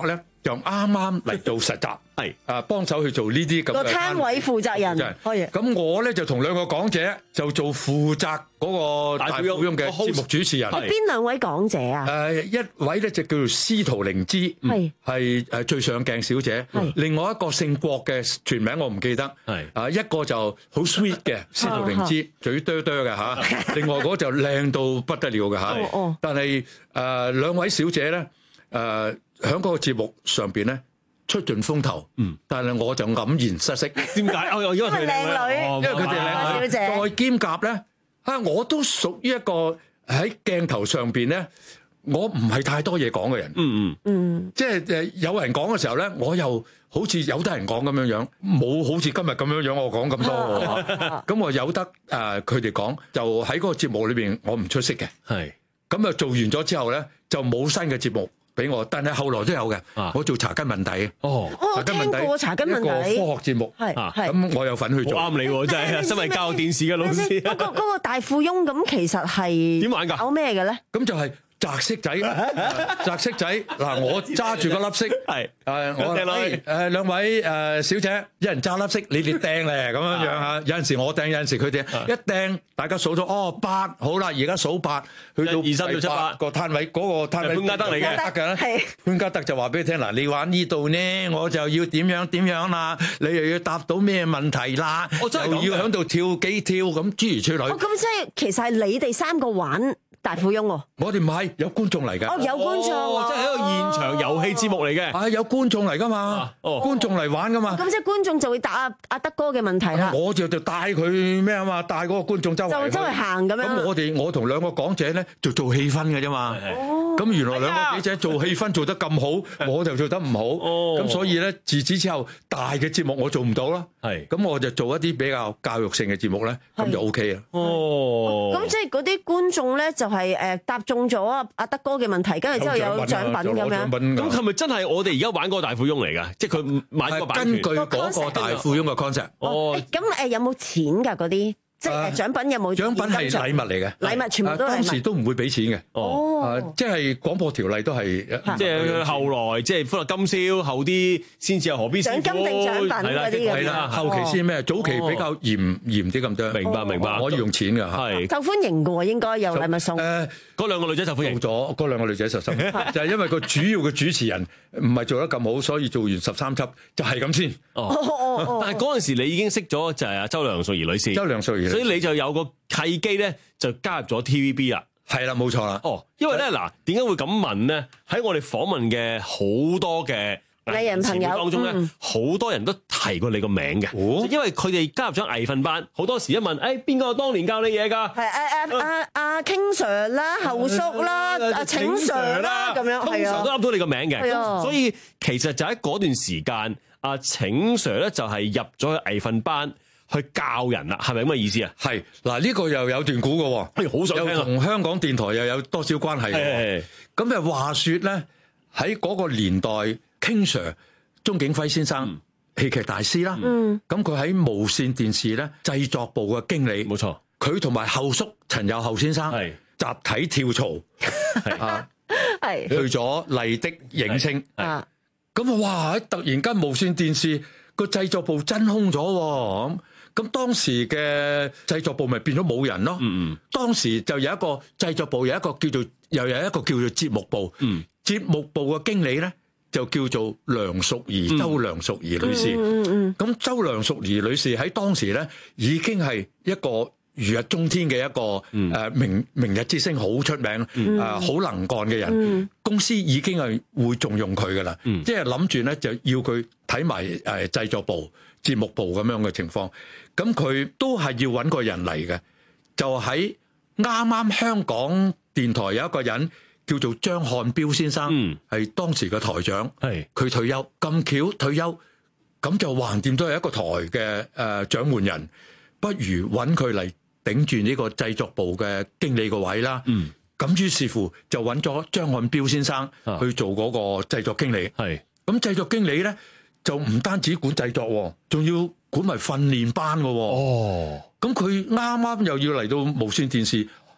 就啱啱嚟做實習，係啊幫手去做呢啲咁嘅個攤位負責人。係咁我咧就同兩個講者就做負責嗰個大富翁嘅節目主持人。 邊兩位講者啊？ 誒一位咧就叫做司徒靈芝，係係誒最上鏡小姐。另外一個姓郭嘅全名我唔記得。係啊一個就好 sweet 嘅司徒靈芝，嘴哆哆嘅嚇。另外嗰個就靚到不得了嘅嚇。但係誒兩位小姐咧誒。喺嗰個節目上邊咧出盡風頭，嗯，但係我就黯然失色。點解？因為佢哋靚女，因為佢哋靚女，再兼夾咧，啊，我都屬於一個喺鏡頭上邊咧，我唔係太多嘢講嘅人。嗯嗯嗯，即係誒有人講嘅時候咧，我又好似有得人講咁樣樣，冇好似今日咁樣樣我講咁多。咁我有得誒佢哋講，就喺嗰個節目裏邊，我唔出色嘅。係咁啊，做完咗之後咧，就冇新嘅節目俾我，但係後來都有嘅。我做查根問底哦， 我聽過查根問底一個科學節目，係咁我有份去做。啱你喎，真係身為教電視嘅老師。 嗰個嗰個大富翁咁，其實係點玩㗎？搞咩嘅咧？ 咁就係擲色仔，擲色仔嗱，我揸住個粒色，係誒我誒誒兩位誒小姐，一人揸粒色，你哋掟咧咁樣樣嚇。有陣時我掟，有陣時佢掟，一掟大家數咗哦八，好啦，而家數八，去到二三到七八個攤位，嗰個攤位潘家德嚟嘅，得嘅咧。潘家德就話俾你聽嗱，你玩呢度呢，我就要點樣點樣啦，你又要答到咩問題啦，又要喺度跳幾跳咁諸如此類。 哦，咁即係其實係你哋三個玩大富翁喎， 我哋唔係有觀眾嚟㗎。 哦，有觀眾， 即係一個現場遊戲節目嚟嘅。 係有觀眾嚟㗎嘛？哦，觀眾嚟玩㗎嘛？ 咁即係觀眾就會答阿阿德哥嘅問題啦。 我就就帶佢咩啊嘛，帶嗰個觀眾周圍就周圍行咁樣。 咁我哋我同兩個講者咧就做氣氛嘅啫嘛。哦，咁原來兩個記者做氣氛做得咁好，我就做得唔好。哦，咁所以咧自此之後大嘅節目我做唔到啦。係，咁我就做一啲比較教育性嘅節目咧，咁就 O K 啦。哦， 咁即係嗰啲觀眾咧就係誒答中咗阿阿德哥嘅問題，跟住之後有獎品咁樣。 咁係咪真係我哋而家玩嗰個大富翁嚟㗎？即係佢買個版權。 根據嗰個大富翁嘅 concept。 哦，咁誒有冇錢㗎嗰啲？即係獎品有冇？ 獎品係禮物嚟嘅， 禮物全部都係禮物。 當時都唔會俾錢嘅。哦，即係廣播條例都係。 即係後來即係歡樂今宵後啲先至有何必師傅。 獎金定獎品嗰啲係啦，後期先咩？早期比較嚴嚴啲咁多。 明白明白， 可以用錢㗎。 係受歡迎嘅喎，應該有禮物送。 誒， 嗰兩個女仔受歡迎咗，嗰兩個女仔受歡迎，就係因為個主要嘅主持人唔係做得咁好，所以做完十三輯就係咁先。 哦，但係嗰陣時你已經識咗就係阿周梁淑怡女士。 周梁淑怡， 所以你就有個契機咧，就加入咗 T V B 啦。 係啦，冇錯啦。 哦，因為咧嗱，點解會咁問咧？喺我哋訪問嘅好多嘅藝人朋友當中咧，好、嗯、多人都提過你個名嘅。哦、因為佢哋加入咗藝訓班，好多時一問，誒邊個當年教你嘢㗎？ 係誒誒阿阿 King Sir 啦、後叔啦、阿請 Sir 啦咁樣， 通常都噏到你個名嘅。 係所以其實就喺嗰段時間，阿請 Sir 咧就係入咗去藝訓班。去教人啦，係咪咁嘅意思啊？ 係嗱，呢個又有段古嘅， 好想聽啊！ 同香港電台又有多少關係嘅？咁誒話說咧，喺嗰個年代 ，King Sir 鍾景輝先生，戲劇大師啦，咁佢喺無線電視咧製作部嘅經理， 冇錯。 佢同埋後叔陳友厚先生，係集體跳槽，啊，係去咗麗的影星，啊，咁啊，哇！突然間無線電視個製作部真空咗咁。咁當時嘅製作部咪變咗冇人咯。嗯嗯。當時就有一個製作部，有一個叫做又有一個叫做節目部。嗯。節目部嘅經理咧就叫做梁淑儀，周梁淑儀女士。嗯嗯。咁周梁淑儀女士喺當時咧已經係一個如日中天嘅一個誒明明日之星，好出名，誒好能幹嘅人。公司已經係會重用佢噶啦。嗯。即係諗住咧就要佢睇埋誒製作部、節目部咁樣嘅情況。咁佢都係要揾個人嚟嘅，就喺啱啱香港電台有一個人叫做張漢標先生，係、嗯、當時嘅台長，係佢退休咁巧退休，咁就橫掂都係一個台嘅誒掌門人，不如揾佢嚟頂住呢個製作部嘅經理個位啦。嗯，咁於是乎就揾咗張漢標先生去做嗰個製作經理。係、啊，咁製作經理咧就唔單止管製作，仲要管埋訓練班嘅。哦，咁佢啱啱又要嚟到無線電視，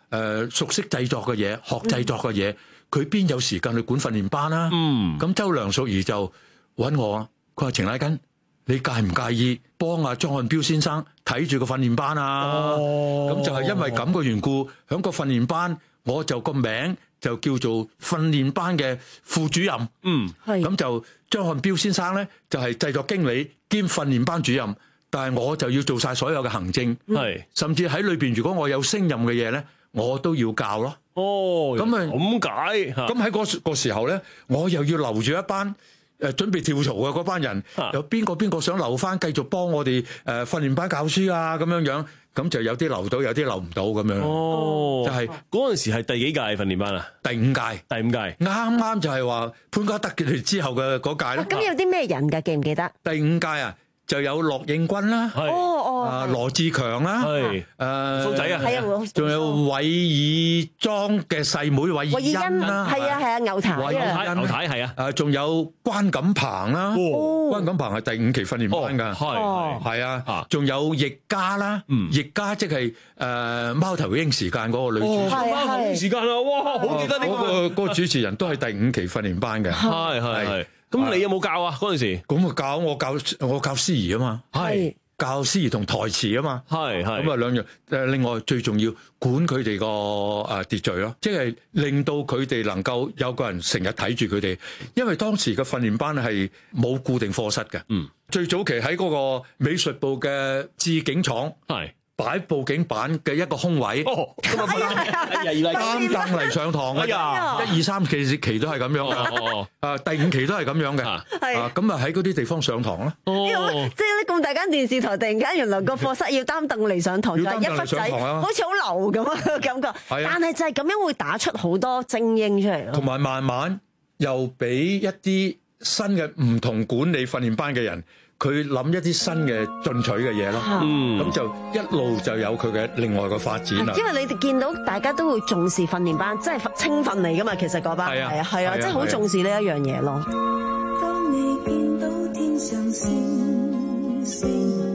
誒熟悉製作嘅嘢，學製作嘅嘢，佢邊有時間去管訓練班啊？嗯，咁周梁淑怡就揾我，佢話程乃根，你介唔介意幫阿莊漢標先生睇住個訓練班啊？哦，咁就係因為咁嘅緣故，響個訓練班我就個名就叫做訓練班嘅副主任。嗯，係咁就莊漢標先生咧就係製作經理兼訓練班主任。但係我就要做晒所有嘅行政，係甚至喺裏邊，如果我有升任嘅嘢咧，我都要教咯。哦，咁啊咁解。咁喺嗰個時候咧，我又要留住一班誒準備跳槽嘅嗰班人，有邊個邊個想留翻繼續幫我哋誒訓練班教書啊？咁樣樣，咁就有啲留到，有啲留唔到咁樣。哦，就係嗰陣時係第幾屆訓練班啊？ 第五屆， 第五屆， 啱啱就係話潘家德佢哋之後嘅嗰屆咯。 咁有啲咩人㗎？記唔記得？ 第五屆啊！就有駱應鈞啦，哦哦，啊羅志強啦，係誒蘇仔啊， 係啊， 仲有韋爾莊嘅細妹韋爾欣啦， 係啊係啊牛太啊，牛太係啊， 誒仲有關錦鵬啦，關錦鵬係第五期訓練班㗎，係係啊，仲有易家啦，易家即係誒貓頭鷹時間嗰個女主持， 貓頭鷹時間啊，哇，好記得呢個嗰個主持人都係第五期訓練班嘅， 係係係。咁你有冇教啊？嗰陣時咁啊教我教我教司儀啊嘛，係教司儀同台詞啊嘛，係係咁啊兩樣誒。另外最重要管佢哋個誒秩序咯，即係令到佢哋能夠有個人成日睇住佢哋，因為當時嘅訓練班係冇固定課室嘅。嗯，最早期喺嗰個美術部嘅置景廠係。擺布景板嘅一個空位，哦，擔凳嚟上堂嘅，一二三期期都係咁樣嘅，哦，啊第五期都係咁樣嘅，係啊，咁啊喺嗰啲地方上堂啦。 哦，即係咧咁大間電視台，突然間原來個課室要擔凳嚟上堂，就係一忽仔，好似好流咁啊感覺。但係就係咁樣會打出好多精英出嚟咯。 同埋慢慢又俾一啲新嘅唔同管理訓練班嘅人。佢諗一啲新嘅進取嘅嘢咯，咁、嗯、就一路就有佢嘅另外個發展啦。 因為你哋見到大家都會重視訓練班，即係青訓嚟噶嘛，其實嗰班係啊係啊，即係好重視呢一樣嘢咯。當你見到天上星星，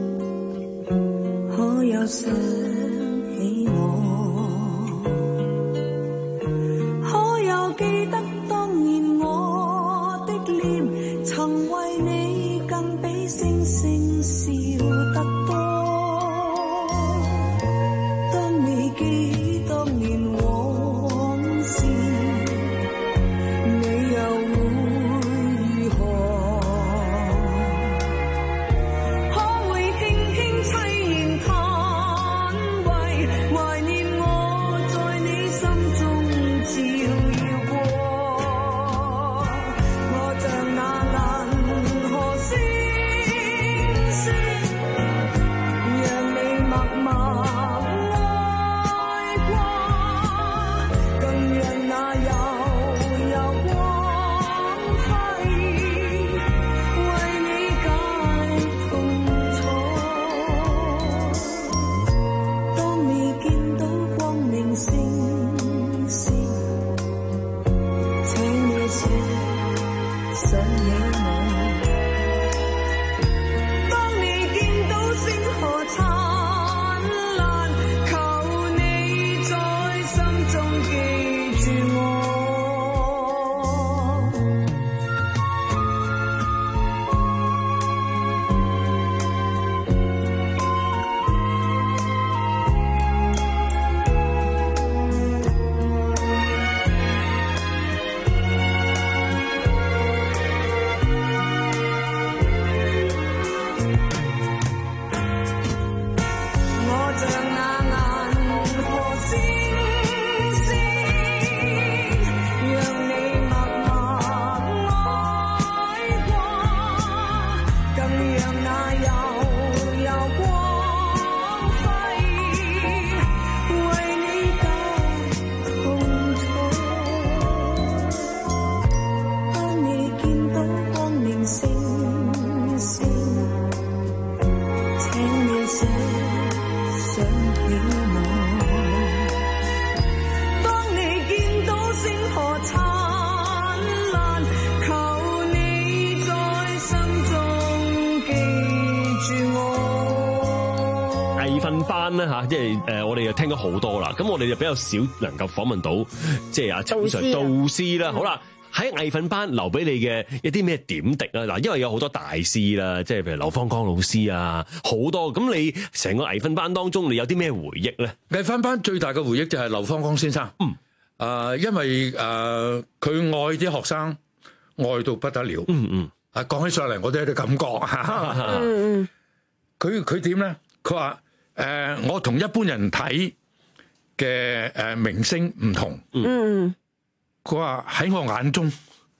可有想起我？可有記得當年我的臉曾為你更比星星笑得多？當你記當年往事，你又會如何？可會輕輕凄然嘆為懷念我在你心中照耀過？我像那銀河星身咧嚇，即係誒我哋又聽咗好多啦，咁我哋就比較少能夠訪問到即係阿程 Sir 導師啦。好啦，喺藝訓班留俾你嘅一啲咩點滴啊？嗱，因為有好多大師啦，即係譬如劉芳剛老師啊，好多。咁你成個藝訓班當中，你有啲咩回憶咧？ 藝訓班最大嘅回憶就係劉芳剛先生。嗯。誒、呃，因為誒佢、呃、愛啲學生愛到不得了。嗯嗯。啊，講起上嚟我都有啲感覺。嗯嗯。佢佢點咧？佢話誒，我同一般人睇嘅誒明星唔同。嗯。佢話喺我眼中，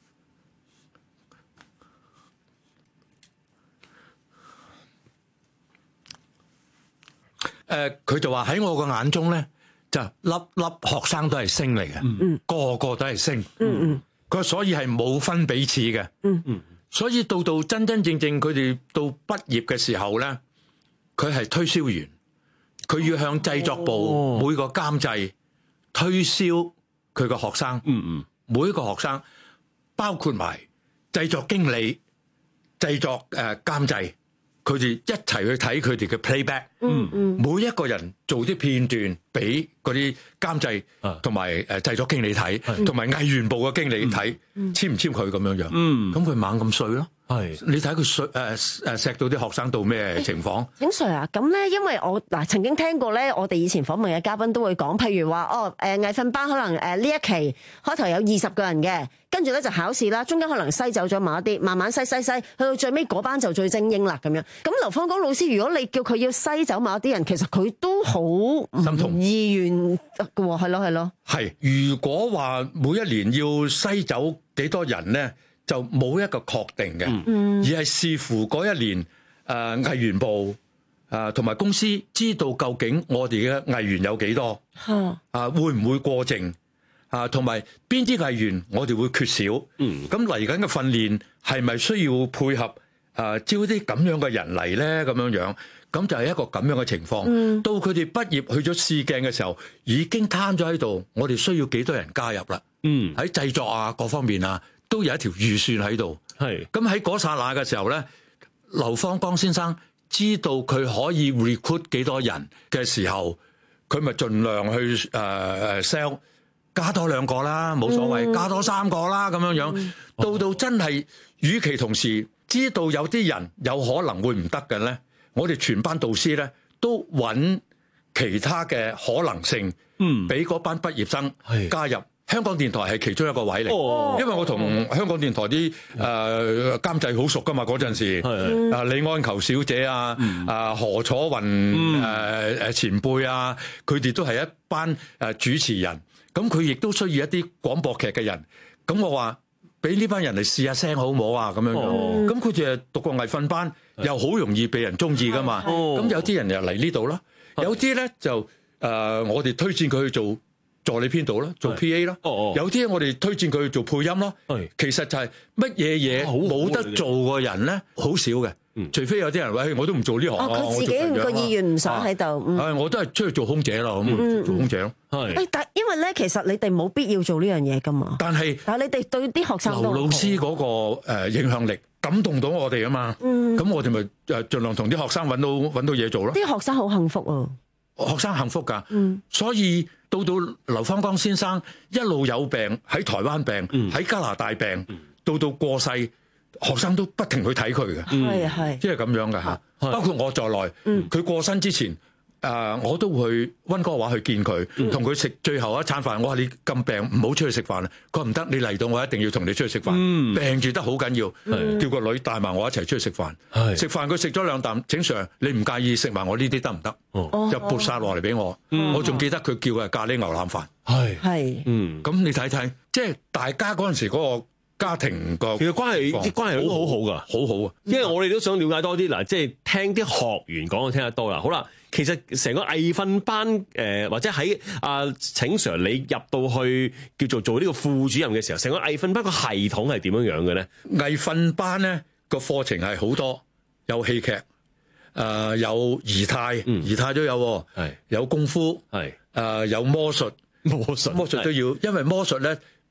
誒佢就話喺我個眼中咧，就粒粒學生都係星嚟嘅，嗯、個個都係星。佢、嗯、所以係冇分彼此嘅。嗯、所以到到真真正正佢哋到畢業嘅時候咧，佢係推銷員，佢要向製作部每個監製推銷佢個學生。嗯嗯每一個學生，包括埋製作經理、製作誒監製，佢哋一齊去睇佢哋嘅 playback。嗯嗯，每一個人做啲片段俾嗰啲監製同埋誒製作經理睇，同埋藝員部嘅經理睇，簽唔簽佢咁樣樣？嗯，咁佢猛咁衰咯。係，你睇佢衰誒誒錫到啲學生到咩情況？ 景 Sir 啊，咁咧，因為我嗱曾經聽過咧，我哋以前訪問嘅嘉賓都會講，譬如話哦誒藝訓班可能誒呢一期開頭有二十個人嘅，跟住咧就考試啦，中間可能篩走咗某一啲，慢慢篩篩篩，去到最尾嗰班就最精英啦咁樣。咁劉芳剛老師，如果你叫佢要篩走某一啲人，其實佢都好心痛意願嘅喎，係咯係咯。 係，如果話每一年要篩走幾多人咧？就冇一個確定嘅，嗯、而係視乎嗰一年誒、呃、藝員部誒同埋公司知道究竟我哋嘅藝員有幾多，啊、呃、會唔會過剩啊？同埋邊啲藝員我哋會缺少？咁嚟緊嘅訓練係咪需要配合誒、呃、招啲咁樣嘅人嚟咧？咁樣樣咁就係一個咁樣嘅情況。嗯、到佢哋畢業去咗試鏡嘅時候，已經攤咗喺度，我哋需要幾多人加入啦？喺、嗯、製作啊各方面啊。都有一條預算喺度，係咁喺嗰剎那嘅時候咧，劉芳剛先生知道佢可以 recruit 幾多人嘅時候，佢咪盡量去誒誒 sell 加多兩個啦，冇所謂，嗯、加多三個啦咁樣樣，嗯、到到真係，與其同時知道有啲人有可能會唔得嘅咧，我哋全班導師咧都揾其他嘅可能性，嗯，俾嗰班畢業生加入。香港電台係其中一個位嚟，哦、因為我同香港電台啲誒、呃、監製好熟噶嘛，嗰陣時，啊、嗯、李安球小姐啊，嗯、啊何楚雲誒誒前輩啊，佢哋都係一班誒主持人，咁佢亦都需要一啲廣播劇嘅人，咁我話俾呢班人嚟試下聲好唔好啊？咁樣樣，咁佢哋讀過藝訓班，又好容易被人中意噶嘛，咁、哦、有啲人又嚟呢度咯，有啲咧就誒、呃、我哋推薦佢去做助理編導啦，做 P A 啦，有啲我哋推薦佢去做配音咯。其實就係乜嘢嘢冇得做嘅人咧，好少嘅。除非有啲人話，我都唔做呢行。 哦，佢自己個意願唔想喺度。 係，我都係出去做空姐啦，咁做空姐咯。 係。但因為咧，其實你哋冇必要做呢樣嘢噶嘛。 但係， 但係你哋對啲學生都好。 劉老師嗰個誒影響力感動到我哋啊嘛。嗯。咁我哋咪誒盡量同啲學生揾到揾到嘢做咯。 啲學生好幸福啊。 學生幸福噶，嗯、所以到到劉芳剛先生一路有病喺台灣病，喺、嗯、加拿大病，嗯、到到過世，學生都不停去睇佢嘅，係係，即係咁樣嘅吓，包括我在內，佢、嗯、過身之前。誒、呃，我都會溫哥華去見佢，同佢食最後一餐飯。我話你咁病，唔好出去食飯啦。佢話唔得，你嚟到我一定要同你出去食飯。嗯、病住得好緊要，嗯、叫個女帶埋我一齊出去食飯。食飯佢食咗兩啖，請 Sir，你唔介意食埋我呢啲得唔得？哦、就撥晒落嚟俾我。嗯、我仲記得佢叫嘅咖喱牛腩飯。係係，嗯，咁你睇睇，即係大家嗰陣時嗰個家庭個其實關係啲關係都好好噶， 好好啊。 因為我哋都想了解多啲嗱，即係聽啲學員講，我聽得多啦。好啦。其實成個藝訓班誒、呃，或者喺阿程 Sir 你入到去叫做做呢個副主任嘅時候，成個藝訓班個系統係點樣樣嘅咧？ 藝訓班咧個課程係好多，有戲劇，誒、呃、有儀態，嗯、儀態都有，係有功夫，係誒、呃、有魔術，魔術魔術都要，因為魔術咧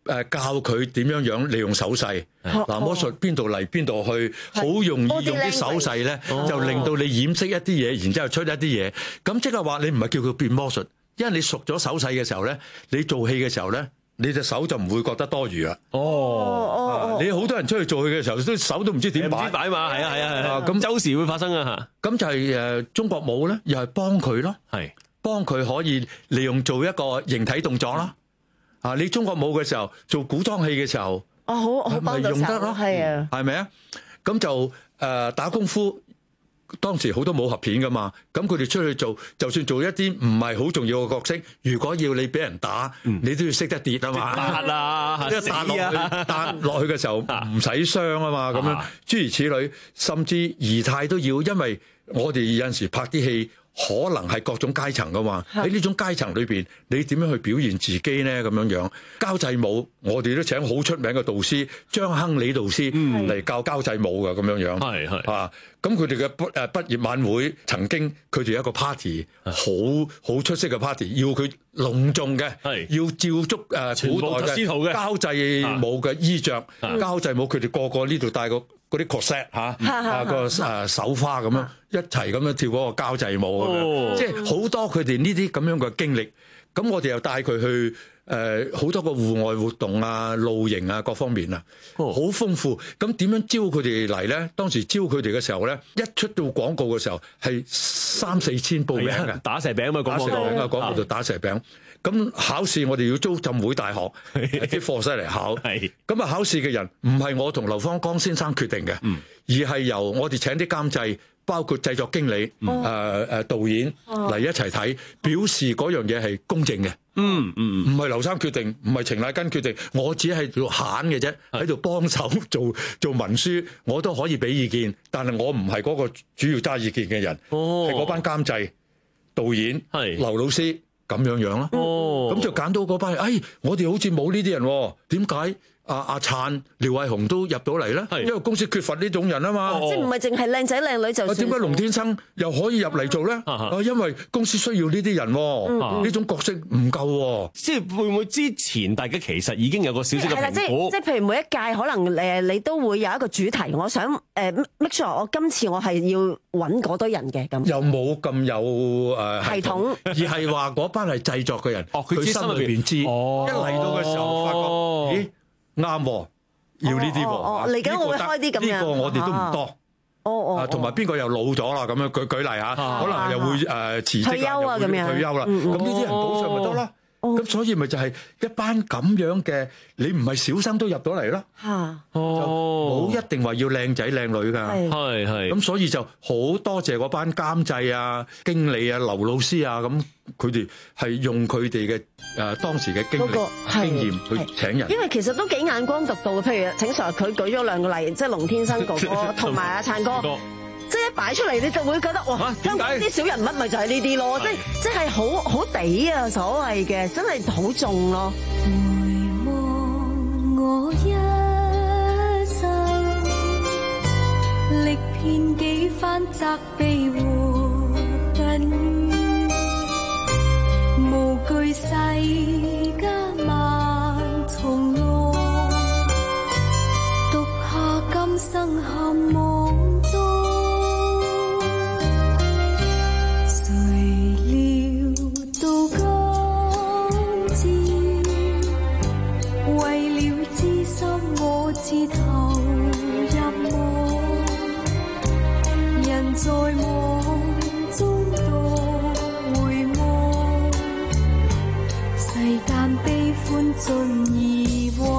誒教佢點樣樣利用手勢。嗱，魔術邊度嚟邊度去，好容易用啲手勢咧，就令到你掩飾一啲嘢，然之後出一啲嘢。咁即係話你唔係叫佢變魔術，因為你熟咗手勢嘅時候咧，你做戲嘅時候咧，你隻手就唔會覺得多餘啦。哦，你好多人出去做戲嘅時候，都手都唔知點擺， 唔知擺嘛，係啊係啊係啊。咁周時會發生啊嚇。 咁就係誒中國舞咧，又係幫佢咯， 係幫佢可以利用做一個形體動作啦。啊，你中國舞嘅時候做古裝戲嘅時候。 哦，好好幫到手，係啊， 係咪啊？咁就誒、呃、打功夫，當時好多武俠片噶嘛，咁佢哋出去做，就算做一啲唔係好重要嘅角色，如果要你俾人打，嗯、你都要識得跌啊嘛， 打啦， 即係打落去，打落去嘅時候唔使傷啊嘛，咁樣諸如此類，甚至儀態都要，因為我哋有陣時拍啲戲。可能係各種階層噶嘛，喺呢種階層裏邊，你點樣去表現自己咧？咁樣樣交際舞，我哋都請好出名嘅導師張亨利導師嚟教交際舞嘅咁樣樣，係係啊，咁佢哋嘅畢誒畢業晚會曾經佢哋有一個 party， 好好出色嘅 party， 要佢隆重嘅，要照足誒古代嘅交際舞嘅衣着，交際舞佢哋個個呢度帶個。嗰啲 corset 嚇，啊個誒手花咁樣一齊咁樣跳嗰個交際舞咁樣，哦、即係好多佢哋呢啲咁樣嘅經歷。咁我哋又帶佢去誒好、呃、多個戶外活動啊、露營啊各方面啊，好、哦、豐富。咁點樣招佢哋嚟咧？當時招佢哋嘅時候咧，一出到廣告嘅時候係三四千報名嘅， 打蛇餅啊嘛，廣告度啊，廣告度打蛇餅。咁考試我哋要租浸會大學啲課室嚟考，咁啊考試嘅人唔係我同劉芳剛先生決定嘅，嗯、而係由我哋請啲監製，包括製作經理、誒誒、嗯呃、導演嚟一齊睇，表示嗰樣嘢係公正嘅。嗯嗯，唔係劉生決定，唔係程乃根決定，我只係要揀嘅啫，喺度幫手做做文書，我都可以俾意見，但係我唔係嗰個主要揸意見嘅人，係嗰、哦、班監製、導演、劉老師。咁樣樣啦，咁、哦、就揀到嗰班。哎，我哋好似冇呢啲人，點解阿阿燦、廖偉雄都入到嚟咧？因為公司缺乏呢種人啊嘛。 哦、即係唔係淨係靚仔靚女就算。 點解龍天生又可以入嚟做咧？啊，因為公司需要呢啲人，呢、嗯、種角色唔夠。 即係會唔會之前大家其實已經有個少少嘅評估？ 即係譬如每一屆可能誒，你都會有一個主題，我想誒 make sure 我今次我係要揾嗰堆人嘅咁。 又冇咁有誒系統， 而係話嗰班係製作嘅人，佢、哦、心裏邊知，哦、一嚟到嘅時候發覺，咦？啱喎，要呢啲喎。 嚟緊我會開啲咁樣。 呢個我哋都唔多。 哦哦。 同埋邊個又老咗啦？咁樣舉舉例嚇，可能又會誒辭職退休啊咁樣。 退休啦，咁呢啲人補償咪得咯？咁所以咪就係一班咁樣嘅，你唔係小生都入到嚟咯。嚇。哦。冇一定話要靚仔靚女㗎。係係。咁所以就好多謝嗰班監製啊、經理啊、劉老師啊咁。佢哋係用佢哋嘅誒當時嘅經歷、經驗去請人， 因為其實都幾眼光獨到嘅。譬如請 Sir 佢舉咗兩個例，即係龍天生哥哥同埋阿燦哥，即係一擺出嚟你就會覺得哇！香港啲小人物咪就係呢啲咯，即係即係好好地啊，所謂嘅真係好重咯。回望我一生，歷遍幾番責備和恨。無懼世間萬重浪，獨下今生陷網中。誰料到今天，為了知心我自投入夢，人在夢中獨回望。世間悲歡盡疑惑，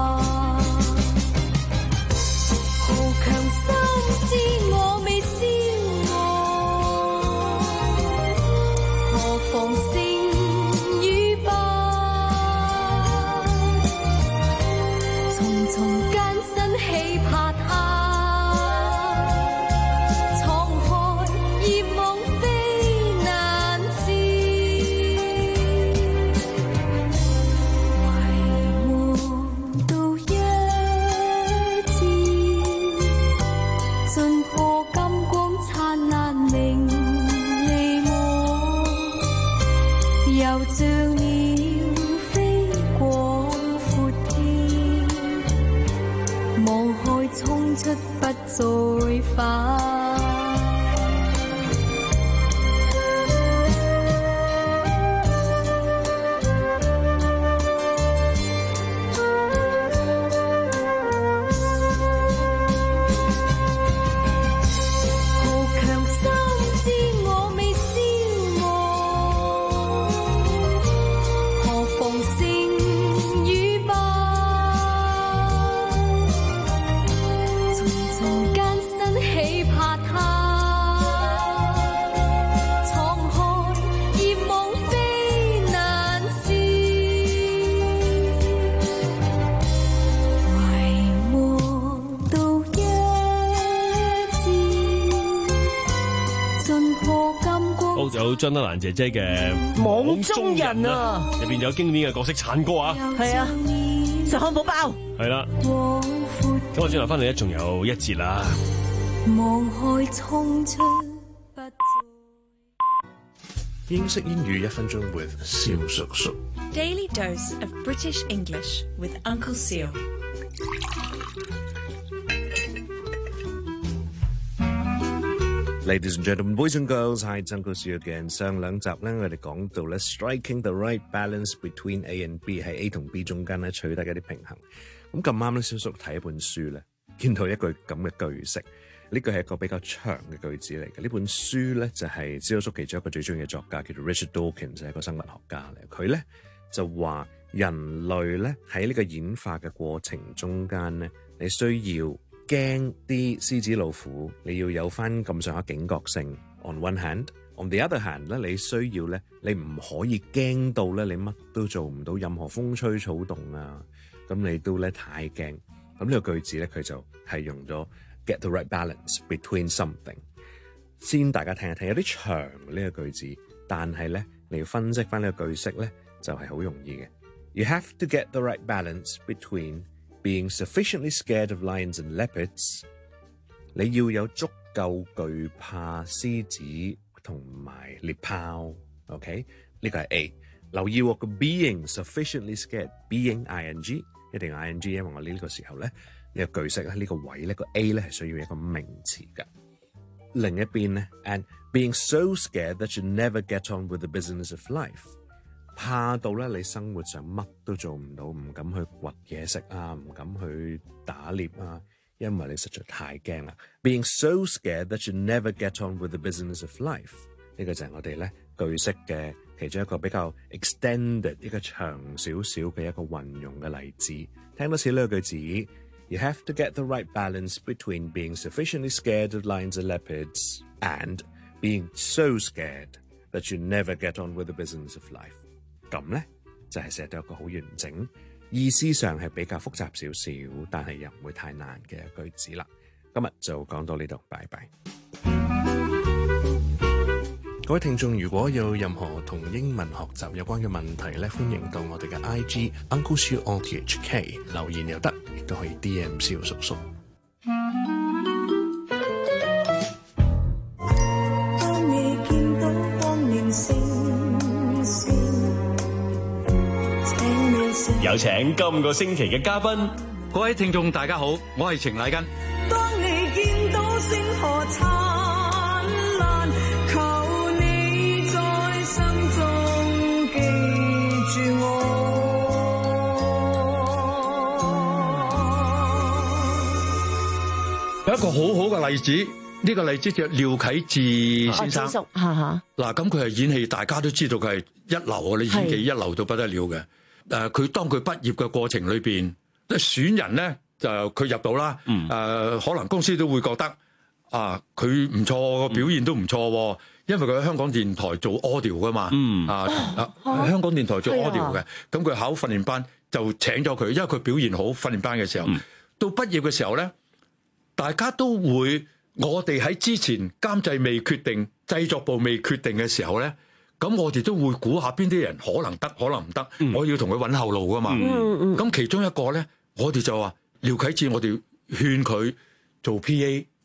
豪強心知我未消亡，何妨勝與敗，重重艱辛起拍下。為碎花。 有張德蘭姐姐嘅《 網中人》啊， 入邊有經典嘅角色燦哥啊， 係啊，食漢堡包， 係啦。咁我轉頭翻嚟咧，仲有一節啦。 望海衝出不再。 英式英語一分鐘 with 蕭叔叔。 Daily dose of British English with Uncle Seal。 Ladies and gentlemen, boys and girls, hi, it's Uncle Sir again. 上兩集咧，我哋講到咧 striking the right balance between A and B， 喺 A 同 B 中間咧取得一啲平衡。咁咁啱咧，小叔睇一本書咧，見到一句咁嘅句式，呢句係一個比較長嘅句子嚟嘅。呢本書咧就係小叔其中一個最中意嘅作家，叫做 Richard Dawkins，係一個生物學家嚟。佢咧就話人類咧喺呢個演化嘅過程中間咧，你需要驚啲獅子老虎，你要有翻咁上下警覺性。On one hand， on the other hand 咧，你需要咧，你唔可以驚到咧，你乜都做唔到，任何風吹草動啊，咁你都咧太驚。咁呢個句子咧，佢就係用咗 get the right balance between something。先大家聽一聽，有啲長呢個句子，但係咧你要分析翻呢個句式咧，就係好容易嘅。You have to get the right balance between being sufficiently scared of lions and leopards， 你要有足夠懼怕獅子同埋獵豹 ，OK？ 呢個係 A。留意喎，個 being sufficiently scared，being ing 一定 ing， 因為我呢個時候咧，呢個句式咧，呢個位咧個 A 咧係需要一個名詞㗎。另一邊咧 ，and being so scared that you never get on with the business of life。怕到咧，你生活上乜都做唔到，唔敢去掘嘢食啊，唔敢去打獵啊，因為你實在太驚啦。Being so scared that you never get on with the business of life， 呢個就係我哋咧句式嘅其中一個比較 extended 一個長少少嘅一個運用嘅例子。聽多次呢個句子 ，You have to get the right balance between being sufficiently scared of lions and leopards and being so scared that you never get on with the business of life。咁咧就係寫到一個好完整，意思上係比較複雜少少，但係又唔會太難嘅句子啦。今日就講到呢度，拜拜。各位聽眾，如果有任何同英文學習有關嘅問題咧，歡迎到我哋嘅 I G Uncle Siu O T H K 留言又得，亦都可以 D M 蕭叔叔。當你見到光明星星， 有請今個星期嘅嘉賓， 各位聽眾大家好，我係程禮根。 當你見到星河燦爛，求你在心中記住我。 有一個好好嘅例子，呢、這個例子叫廖啟智先生。 嗱， 咁佢係演戲，大家都知道佢係一流啊！你演技一流到不得了嘅。誒，佢當佢畢業嘅過程裏邊，即係選人咧，就佢入到啦。誒、嗯呃，可能公司都會覺得啊，佢唔錯，個表現都唔錯，因為佢喺香港電台做 audio 噶嘛。嗯、啊啊，啊，香港電台做 audio 嘅，咁佢考訓練班就請咗佢，因為佢表現好，訓練班嘅時候，嗯、到畢業嘅時候咧，大家都會，我哋喺之前監製未決定、製作部未決定嘅時候咧。咁我哋都會估下邊啲人可能得，可能唔得。嗯、我要同佢揾後路噶嘛。咁、嗯嗯、其中一個咧，我哋就話廖啟智，我哋勸佢做 P A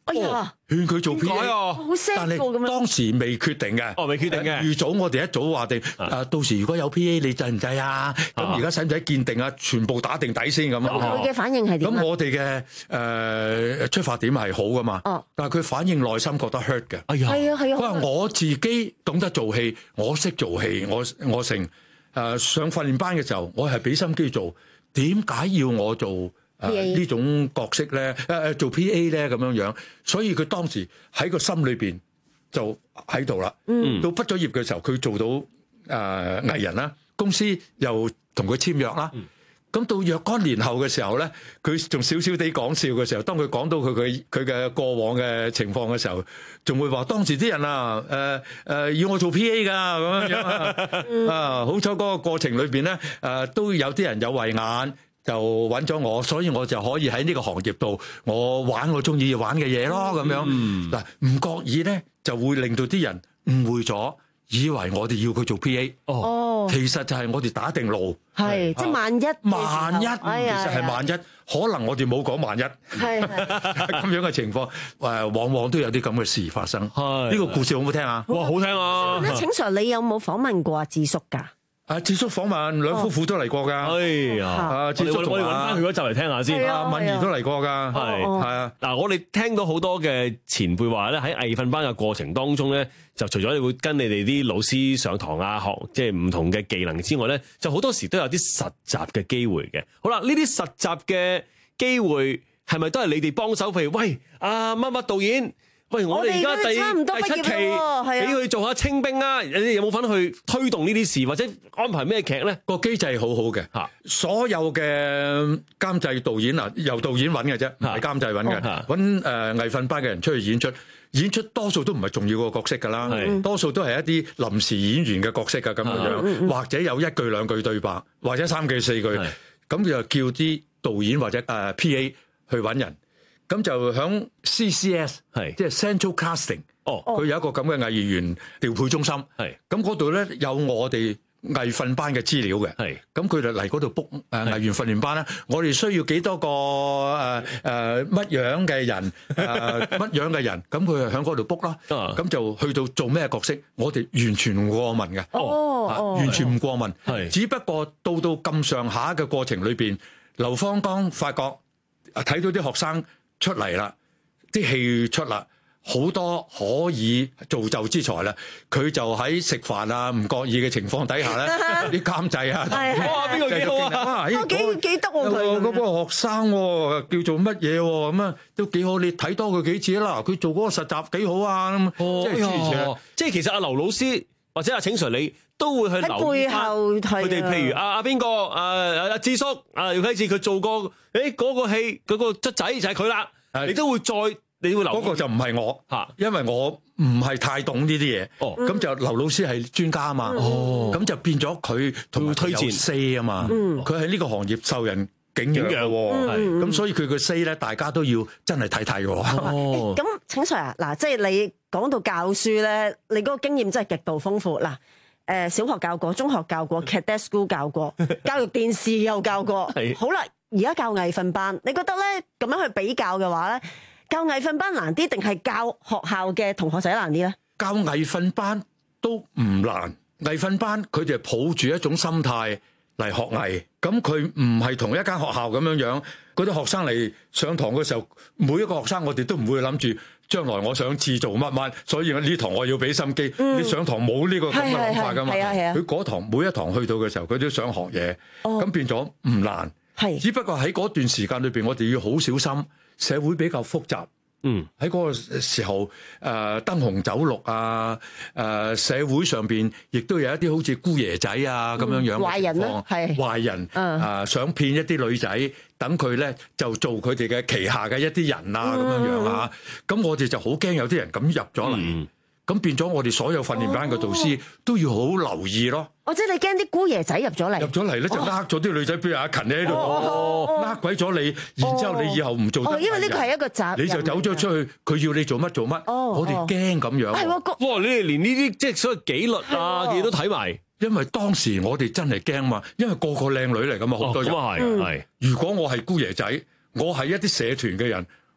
哎呀， 勸佢做 P A 啊， 好 sad 但係咁樣。 當時未決定嘅， 哦，未決定嘅。 預早我哋一早話定，誒到時如果有 P A，你制唔制啊？咁而家使唔使鑑定啊？全部打定底先咁啊！ 佢嘅反應係點啊？ 咁我哋嘅誒出發點係好噶嘛？ 哦， 但係佢反應內心覺得 hurt 嘅。 哎呀， 係啊係啊。 佢話我自己懂得做戲，我識做戲，我我成誒上訓練班嘅時候，我係俾心機做，點解要我做？誒呢、呃、種角色咧，誒、呃、做 P A 咧咁樣樣，所以佢當時喺個心裏邊就喺度啦。嗯，到畢咗業嘅時候，佢做到誒、呃、藝人啦，公司又同佢簽約啦。咁、嗯、到若干年後嘅時候咧，佢仲少少地講笑嘅時候，當佢講到佢佢佢嘅過往嘅情況嘅時候，仲會話當時啲人啊，誒、呃、誒、呃、要我做 P A 㗎咁樣樣啊。嗯、啊，好彩嗰個過程裏邊咧，誒、呃、都有啲人有慧眼。就揾咗我，所以我就可以喺呢個行業度，我玩我中意玩嘅嘢咯，咁樣嗱，唔覺意咧就會令到啲人誤會咗，以為我哋要佢做 P A。哦，其實就係我哋打定路， 係即係萬一， 萬一， 哎、 其實係萬一，可能我哋冇講萬一，係咁樣嘅情況，誒，往往都有啲咁嘅事發生。係呢個故事好唔好聽啊？ 哇，好聽啊！ 咁請 Sir，你有冇訪問過阿智叔㗎？ 啊，智叔訪問兩夫婦都嚟過㗎。哎呀，啊，智叔我哋揾翻佢嗰集嚟聽下先。 阿敏儀都嚟過㗎。係係啊。 嗱，我哋聽到好多嘅前輩話咧，喺藝訓班嘅過程當中咧，就除咗你會跟你哋啲老師上堂啊，學即係唔同嘅技能之外咧，就好多時都有啲實習嘅機會嘅。好啦，呢啲實習嘅機會係咪都係你哋幫手？譬如喂，阿乜乜導演。喂，我哋而家第第七期俾佢做下清兵啊！你哋有冇份去推動呢啲事，或者安排咩劇咧？ 個機制係好好嘅嚇，所有嘅監製導演啊，由導演揾嘅啫，唔係監製揾嘅，揾誒藝訓班嘅人出去演出，演出多數都唔係重要個角色㗎啦，多數都係一啲臨時演員嘅角色㗎咁樣，或者有一句兩句對白，或者三句四句，咁就叫啲導演或者誒 P A 去揾人。咁就響 C C S， 係即係 Central Casting，哦，佢有一個咁嘅藝員調配中心，係咁嗰度咧有我哋藝訓班嘅資料嘅，係咁佢就嚟嗰度 book 誒藝員訓練班啦。我哋需要幾多個誒誒乜樣嘅人誒乜樣嘅人，咁佢就響嗰度 book 啦。咁就去到做咩角色，我哋完全唔過問嘅，哦，完全唔過問，係只不過到到咁上下嘅過程裏邊，劉芳剛發覺睇到啲學生出嚟啦，啲戲出啦，好多可以造就之才啦。佢就喺食飯啊，唔覺意嘅情況底下咧，啲監製啊， 哇，邊個幾好啊？ 哇，幾幾得喎佢。 嗰個學生叫做乜嘢咁啊？都幾好，你睇多佢幾次啦。佢做嗰個實習幾好啊。咁即係即係其實阿劉老師或者阿請 Sir 你都會去留意翻佢哋，譬如阿阿邊個阿阿智叔啊，姚啟智佢做過誒嗰個戲嗰個卒仔就係佢啦。你都會再，你會留意。 嗰個就唔係我嚇，因為我唔係太懂呢啲嘢。哦，咁就劉老師係專家啊嘛。哦，咁就變咗佢同佢推薦 say 啊嘛。嗯，佢喺呢個行業受人敬仰喎。係，咁所以佢嘅 say 咧，大家都要真係睇睇喎。 哦，咁請 Sir 啊，嗱，即係你講到教書咧，你嗰個經驗真係極度豐富嗱。誒，小學教過，中學教過 cadet school 教過，教育電視又教過。係，好啦，而家教藝訓班，你覺得咧咁樣去比較嘅話咧，教藝訓班難啲定係教學校嘅同學仔難啲咧？ 教藝訓班都唔難，藝訓班佢哋係抱住一種心態嚟學藝，咁佢唔係同一間學校咁樣樣，嗰啲學生嚟上堂嘅時候，每一個學生我哋都唔會諗住將來我想自做乜乜，所以呢堂我要俾心機。嗯、你上堂冇呢個咁嘅諗法噶嘛？佢嗰堂每一堂去到嘅時候，佢都想學嘢，咁、哦、變咗唔難。係，只不過喺嗰段時間裏邊，我哋要好小心，社會比較複雜。嗯，喺嗰個時候，誒、呃、燈紅酒綠啊，誒、呃、社會上邊亦都有一啲好似姑爺仔啊咁樣樣嘅情況，係壞人，誒、呃、想騙一啲女仔，等佢咧就做佢哋嘅旗下嘅一啲人啊咁樣樣啊，咁我哋就好驚有啲人咁入咗嚟。嗯咁變咗，我哋所有訓練班嘅導師都要好留意咯。 哦，即係你驚啲姑爺仔入咗嚟， 入咗嚟咧就呃咗啲女仔，譬如阿勤你喺度，呃鬼咗你，然之後你以後唔做得。 哦，因為呢個係一個責任。 你就走咗出去，佢要你做乜做乜。哦，我哋驚咁樣。 係喎， 哇！你哋連呢啲即係所謂紀律啊嘅嘢都睇埋。 因為當時我哋真係驚嘛，因為個個靚女嚟噶嘛，好多人。 咁啊係係。 如果我係姑爺仔，我係一啲社團嘅人。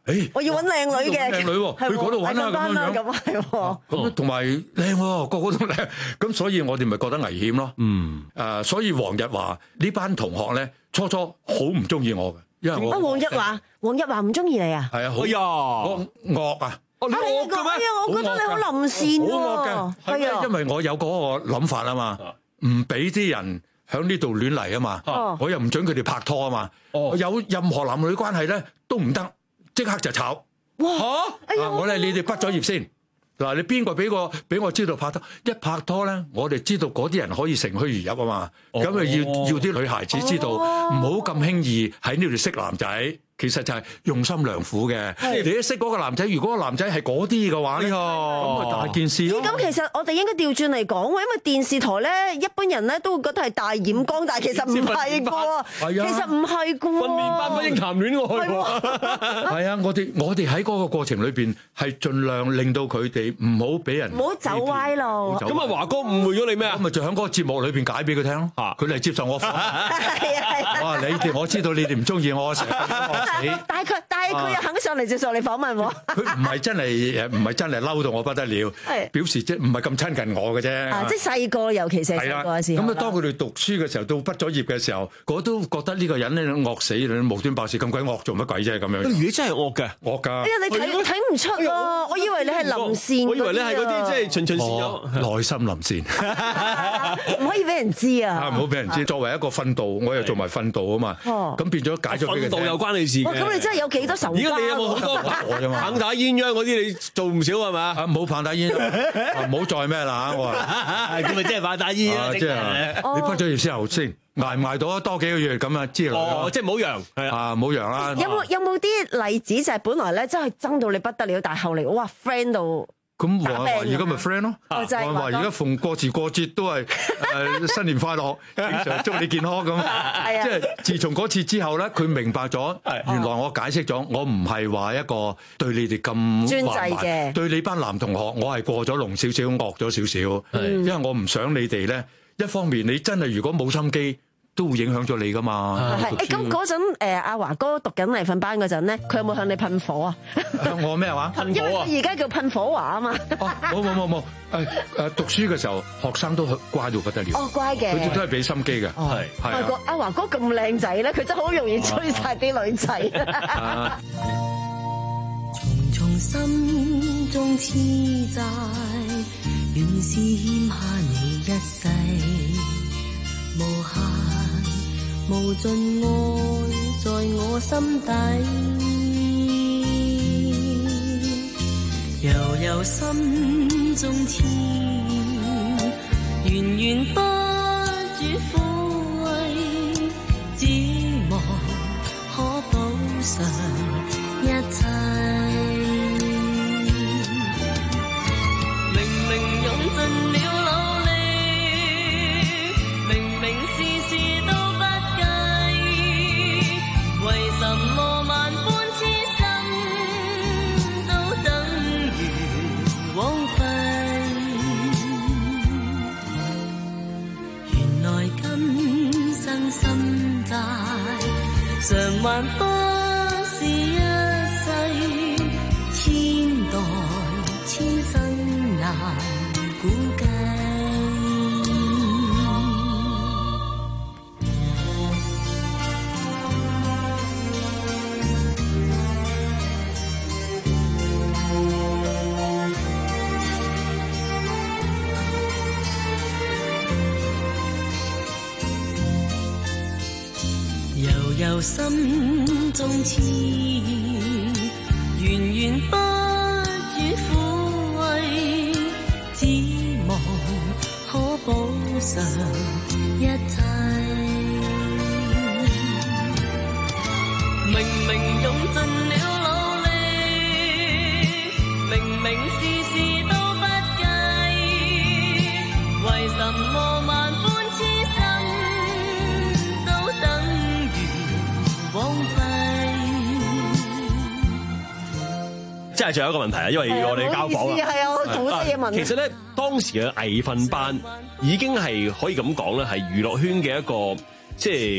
誒， 我要揾靚女嘅， 靚女喎，去嗰度揾啦咁樣樣。 咁係喎， 咁同埋靚喎，個個都靚，咁所以我哋咪覺得危險咯。 嗯， 誒，所以黃日華呢班同學咧，初初好唔中意我嘅，因為我啊黃日華，黃日華唔中意你啊？ 係啊， 哎呀， 我惡啊！ 我惡嘅咩？ 哎呀，我覺得你好臨善喎， 好惡嘅，係啊，因為我有嗰個諗法啊嘛，唔俾啲人喺呢度亂嚟啊嘛，我又唔準佢哋拍拖啊嘛，有任何男女關係咧都唔得，即刻就炒。 哇！ 啊，我咧你哋畢咗業先。嗱，你邊個俾個俾我知道拍拖？一拍拖咧，我哋知道嗰啲人可以乘虛而入啊嘛。咁啊、哦、要要啲女孩子知道，唔好咁輕易喺呢度識男仔。其實就係用心良苦嘅。你一識嗰個男仔，如果個男仔係嗰啲嘅話咧，咁啊大件事咯。 咁其實我哋應該調轉嚟講喎，因為電視台咧，一般人咧都會覺得係大染缸，但係其實唔係㗎。其實唔係㗎。 訓練班不應談戀愛喎。 係啊，我哋我哋喺嗰個過程裏邊係盡量令到佢哋唔好俾人唔好走歪路。 咁啊，華哥誤會咗你咩啊？ 咁咪就喺嗰個節目裏邊解俾佢聽咯。佢嚟接受我訪問。 係啊係啊。 哇！你哋我知道你哋唔中意我成日。 但係佢，但係佢又肯上嚟接受你訪問喎。 佢唔係真係誒，唔係真係嬲到我不得了，表示即係唔係咁親近我嘅啫。 啊，即係細個，尤其是係細個嘅時候。 咁啊，當佢哋讀書嘅時候，到畢咗業嘅時候，我都覺得呢個人咧惡死，無端白事咁鬼惡，做乜鬼啫咁樣？ 如果真係惡嘅， 惡㗎。 哎呀，你睇睇唔出啊！我以為你係臨善， 我以為你係嗰啲即係循循善誘， 內心臨善， 唔可以俾人知啊！ 啊，唔好俾人知。作為一個訓導，我又做埋訓導啊嘛。咁變咗解咗俾佢聽。 訓導又關你事嘅。 咁你真係有幾多仇家？ 而家你有冇好多棒打鴛鴦嗰啲？你做唔少係嘛？ 啊，冇棒打鴛鴦，唔好再咩啦嚇！我話咁咪即係棒打鴛鴦， 即係你畢咗業之後先捱唔捱到多幾個月咁啊之類。 哦，即係唔好揚， 啊唔好揚啦。 有冇有冇啲例子就係本來咧真係憎到你不得了，但係後嚟哇 friend 到咁話話而家咪 friend 咯？ 話話而家逢過時過節都係誒新年快樂，經常祝你健康咁。即係自從嗰次之後咧，佢明白咗原來我解釋咗，我唔係話一個對你哋咁專制嘅， 對你班男同學我係過咗龍少少，惡咗少少，因為我唔想你哋咧一方面你真係如果冇心機。都會影響咗你噶嘛？ 係誒，咁嗰陣誒阿華哥讀緊禮訓班嗰陣咧，佢有冇向你噴火啊？ 向我咩話？ 噴火啊！而家叫噴火華啊嘛。 哦，冇冇冇冇誒誒，讀書嘅時候學生都乖到不得了。 哦，乖嘅。 佢哋都係俾心機嘅。係係啊。 阿華哥咁靚仔咧，佢真係好容易追晒啲女仔。 重重心中痴債，原是欠下你一世。無限無盡愛在我心底，悠悠心中痴，源源不絕撫慰，只望可補償一切。明明用盡了努力，心債償還不是一世，千代千生難估計。由心中痴，源源不絕撫慰，只望可補償一切。明明用盡了努力，明明事事都不計，為什麼萬般痴心都等即係仲有一個問題啊，因為我哋交房啦。 係啊，我好多嘢問。 其實咧，當時嘅藝訓班已經係可以咁講咧，係娛樂圈嘅一個即係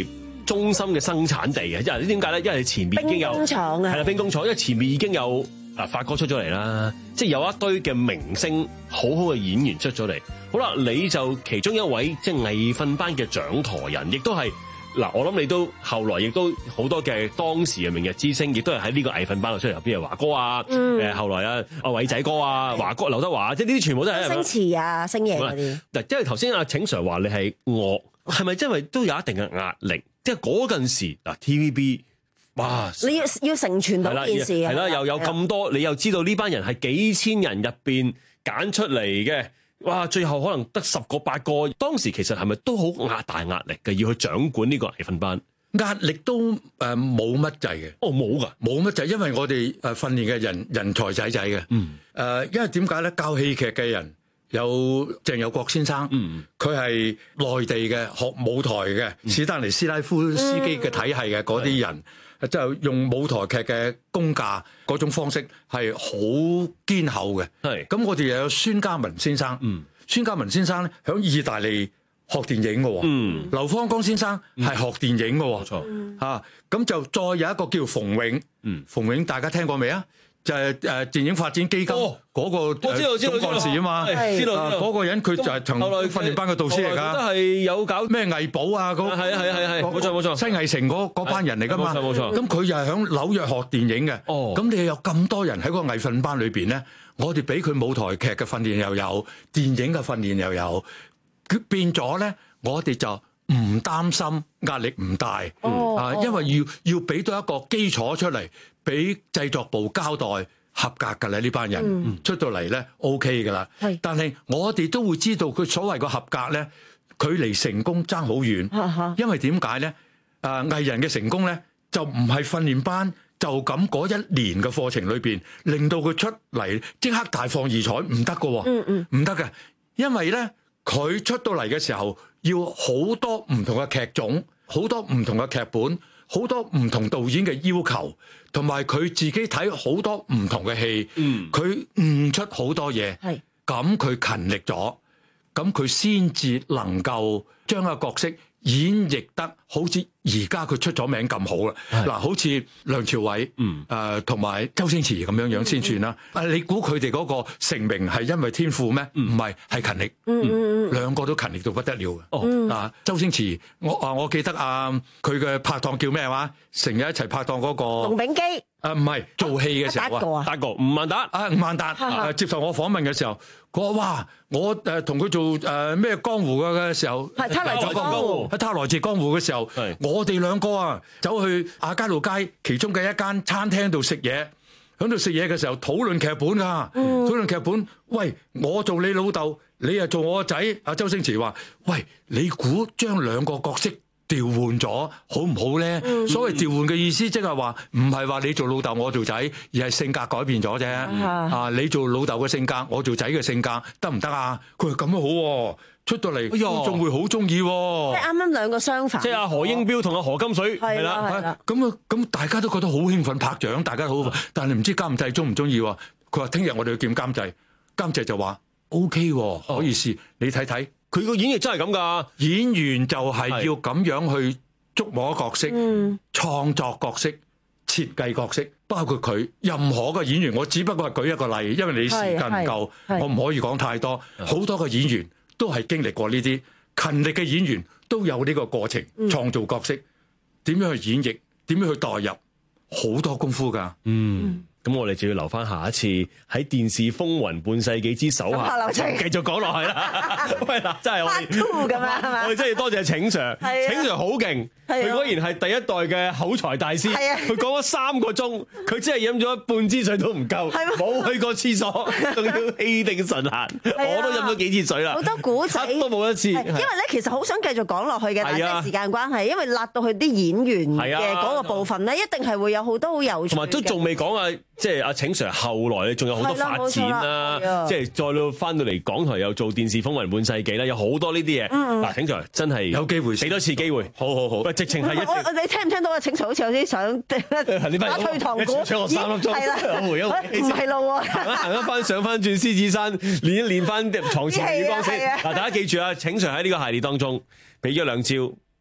中心嘅生產地嘅，因為點解咧？因為前面已經有兵工廠啊， 係啦，兵工廠，因為前面已經有啊發哥出咗嚟啦，即係有一堆嘅明星，好好嘅演員出咗嚟。好啦，你就其中一位即係藝訓班嘅掌舵人，亦都係嗱，我諗你都後來亦都好多嘅當時嘅明日之星，亦都係喺呢個藝訓班度出嚟，譬如華哥啊，誒、嗯、後來啊阿偉仔哥啊，華哥劉德華，即係呢啲全部都係星馳啊、星爺嗰啲。 嗱，因為頭先阿請 Sir 話你係惡，係咪因為都有一定嘅壓力？即係嗰陣時嗱 T V B， 哇！ 你要要成全到件事啊， 係啦，又有咁多，你又知道呢班人係幾千人入邊揀出嚟嘅。哇！最後可能得十個八個，當時其實係咪都好壓大壓力嘅，要去掌管呢個藝訓班？ 壓力都誒冇乜滯嘅。 哦，冇㗎， 冇乜滯，因為我哋誒訓練嘅人人才仔仔嘅。嗯。誒，因為點解咧？教戲劇嘅人有鄭有國先生，嗯，佢係內地嘅學舞台嘅，嗯、史丹尼斯拉夫斯基嘅體系嘅嗰啲人。嗯就用舞台劇嘅功架嗰種方式係好堅厚嘅。係咁，我哋又有孫嘉文先生。嗯，孫嘉文先生咧喺意大利學電影嘅。嗯，劉芳剛先生係學電影嘅。冇錯。嚇，咁就再有一個叫馮永。嗯，馮永大家聽過未啊？就係誒電影發展基金嗰個總幹事啊嘛。知道嗰個人佢就係同訓練班嘅導師嚟㗎。 都係有搞咩藝寶啊？嗰係係係係冇錯冇錯， 新藝城嗰嗰班人嚟㗎嘛。 冇錯冇錯。 咁佢又係響紐約學電影嘅。哦。咁你有咁多人喺個藝訓班裏邊咧，我哋俾佢舞台劇嘅訓練又有，電影嘅訓練又有，變咗咧，我哋就唔擔心壓力唔大。哦。啊，因為要要俾到一個基礎出嚟。俾製作部交代合格㗎啦，呢班人、嗯、出到嚟咧 OK 㗎啦。但係我哋都會知道佢所謂個合格咧，距離成功爭好遠。嗯、因為點解咧？誒、呃、藝人嘅成功咧，就唔係訓練班就咁嗰一年嘅課程裏邊，令到佢出嚟即刻大放異彩，唔得㗎喎，唔得嘅。因為咧，佢出到嚟嘅時候，要好多唔同嘅劇種，好多唔同嘅劇本。好多唔同導演嘅要求，同埋佢自己睇好多唔同嘅戲，佢、嗯、悟出好多嘢，咁佢勤力咗，咁佢先至能夠將個角色演繹得好似而家佢出咗名咁好啦。嗱，好似梁朝偉，誒同埋周星馳咁樣樣先算啦。啊、嗯，你估佢哋嗰個成名係因為天賦咩？唔係，係勤力。嗯，兩個都勤力到不得了嘅。哦，嗱，周星馳，我啊，我記得啊，佢嘅拍檔叫咩話？成日一齊拍檔嗰、那個。龍炳基。啊，唔係做戲嘅時候啊， 達哥，吳孟達啊，吳孟達啊，接受我訪問嘅時候，佢話：哇，我誒同佢做誒咩江湖嘅時候， 係他來自江湖， 喺他來自江湖嘅時候，我哋兩個啊，走去亞皆老街其中嘅一間餐廳度食嘢，喺度食嘢嘅時候討論劇本㗎，討論劇本。喂，我做你老豆，你又做我個仔。阿周星馳話：喂，你估將兩個角色調換咗好唔好咧？嗯、所謂調換嘅意思，即係話唔係話你做老豆我做仔，而係性格改變咗啫。嗯、啊，你做老豆嘅性格，我做仔嘅性格，得唔得啊？佢話咁樣好，出到嚟觀眾會好中意。即係啱啱兩個相反。 即係阿何英彪同阿何金水係啦， 咁啊咁大家都覺得好興奮，拍掌，大家都好，但係唔知監製中唔中意。佢話聽日我哋去見監製，監製就話 O K，可以試，你睇睇。 佢個演繹真係咁㗎， 演員就係要咁樣去捉摸角色、嗯、創作角色、設計角色，包括佢任何個演員。我只不過係舉一個例，因為你時間唔夠，我唔可以講太多。好多個演員都係經歷過呢啲，勤力嘅演員都有呢個過程，嗯、創造角色，點樣去演繹，點樣去代入，好多功夫㗎。 嗯。咁我哋就要留翻下一次喺電視風雲半世紀之手下，繼續講落去啦。喂嗱，真係我哋咁啊，係嘛？ 我哋真係多謝請 Sir，請 Sir 好勁，佢果然係第一代嘅口才大師。佢講咗三個鐘，佢真係飲咗半支水都唔夠，冇去過廁所，仲要氣定神閒。我都飲咗幾次水啦， 好多古仔都冇一次。因為咧，其實好想繼續講落去嘅，但係時間關係，因為辣到去啲演員嘅嗰個部分咧，一定係會有好多好有趣。同埋都仲未講啊！即係阿請 Sir 後來咧，仲有好多發展啦，即係再到翻到嚟港台又做電視風雲半世紀啦，有好多呢啲嘢。嗱，請 Sir 真係有機會，俾多次機會，好好好。喂，直情係一，我你聽唔聽到啊？請 Sir 好似有啲想打退堂鼓，請我三粒鐘，係啦，回一回，唔係路喎，行一行一翻上翻轉獅子山，練一練翻牀前月光先。嗱，大家記住啊，請 Sir 喺呢個系列當中俾咗兩招。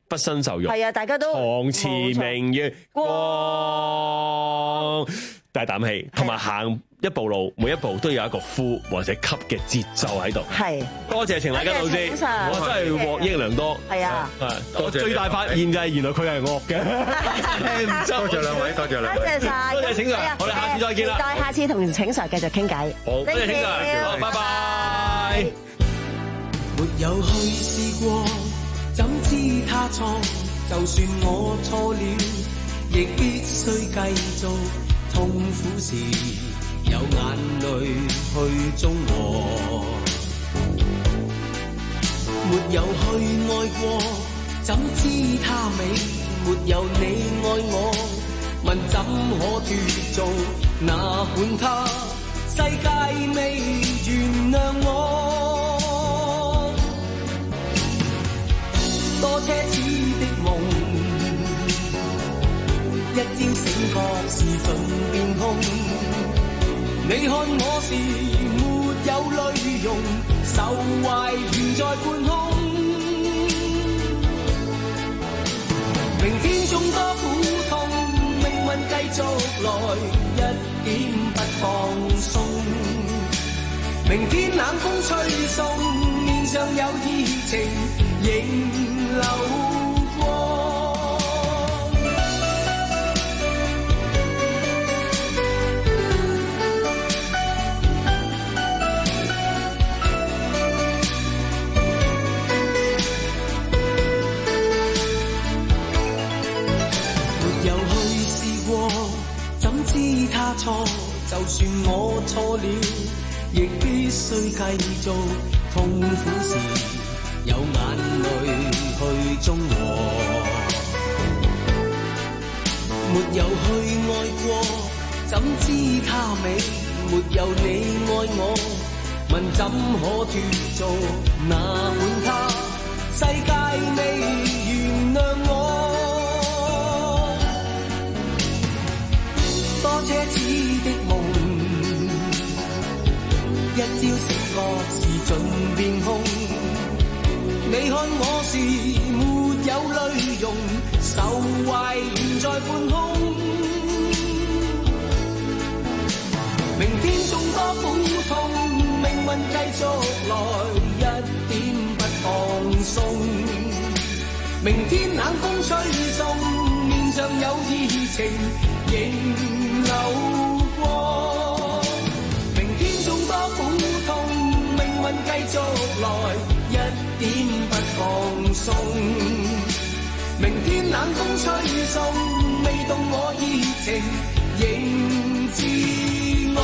不生受辱。 係啊，大家都床前明月光，大啖氣，同埋行一步路，每一步都有一個呼或者吸嘅節奏喺度。 係， 多謝程禮根老師，我真係獲益良多。 係啊， 我最大發現就係原來佢係惡嘅。 多謝兩位，多謝兩位， 多謝晒， 多謝程 Sir，我哋下次再見啦。 期待下次同程 Sir 繼續傾偈。 好，多謝程 Sir，拜拜。 沒有去試過，怎知他錯？就算我錯了，亦必須繼續。痛苦時有眼淚去中和，沒有去愛過，怎知他美？沒有你愛我，問怎可脫做？哪管他世界未原諒我，多奢侈的夢，一朝醒覺是盡變空。你看我時沒有淚容，愁懷懸在半空。明天縱多苦痛，命運繼續來，一點不放鬆。明天冷風吹送，面上有熱情仍流光。他錯，就算我錯了，亦必須繼續。痛苦時有眼淚去中和，沒有去愛過，怎知他美？沒有你愛我，問怎可脫做？哪管他世界未原諒我。多奢侈的夢，一朝醒覺是盡變空。你看我時沒有淚容，愁懷懸在半空。明天縱多苦痛，命運繼續來，一點不放鬆。明天冷風吹送，面上有熱情仍流光。明天縱多苦痛，命運繼續來，一點不放鬆。明天冷風吹送，未動我熱情仍自我。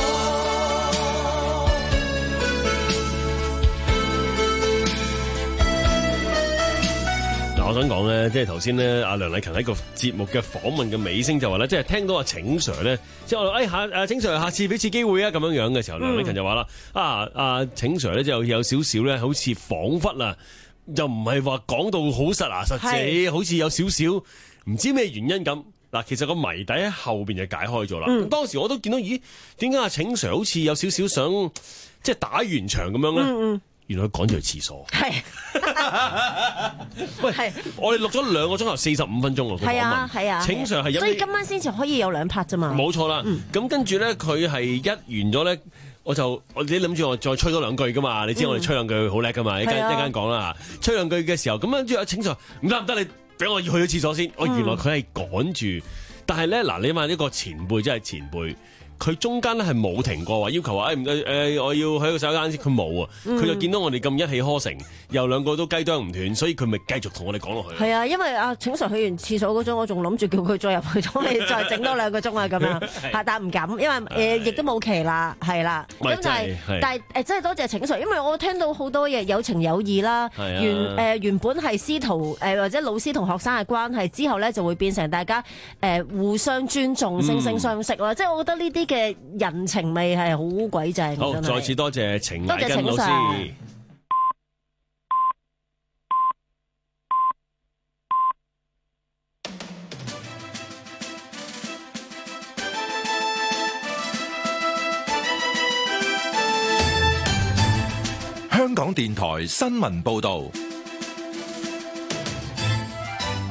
我想講咧，即係頭先咧，阿梁禮勤喺個節目嘅訪問嘅尾聲就話咧，即係聽到阿程 Sir 咧，即係我誒下誒程 Sir 下次俾次機會啊咁樣樣嘅時候，梁禮勤就話啦，啊啊程 Sir 咧就有少少咧，好似彷彿啊，又唔係話講到好實牙實齒，好似有少少唔知咩原因咁。嗱，其實個謎底喺後邊就解開咗啦。嗯、當時我都見到，咦，點解阿程 Sir 好似有少少想即係打完場咁樣咧？嗯嗯原來佢趕住去廁所。係，喂，係，我哋錄咗兩個鐘頭四十五分鐘喎。係啊，係啊。程 Sir 係有，所以今晚先至可以有兩拍啫嘛。冇錯啦。咁、嗯、跟住咧，佢係一完咗咧，我就我自己諗住我再吹多兩句噶嘛。你知我哋吹兩句好叻噶嘛？一間一間講啦。吹兩句嘅時候，咁跟住阿程 Sir 唔得唔得，你俾我去咗廁所先。我、嗯、原來佢係趕住，但係咧嗱，你問呢個前輩真係前輩。佢中間咧係冇停過話要求話誒唔誒我要喺個洗手間先，佢冇啊！佢、嗯、就見到我哋咁一氣呵成，又兩個都雞啄唔斷，所以佢咪繼續同我哋講落去。係啊，因為阿程 Sir 去完廁所嗰種，我仲諗住叫佢再入去，咁你再整多兩個鐘啊咁樣嚇，但唔敢，因為誒亦、呃、都冇期啦，係啦。咁但係但係誒真係多謝程 Sir，因為我聽到好多嘢有情有義啦，原誒、呃、原本係師徒誒、呃、或者老師同學生嘅關係，之後咧就會變成大家誒、呃、互相尊重、惺惺相惜啦。即係我覺得呢啲嘅人情味係好鬼正。好，再次多謝程禮根老師。 香港電台新聞報道。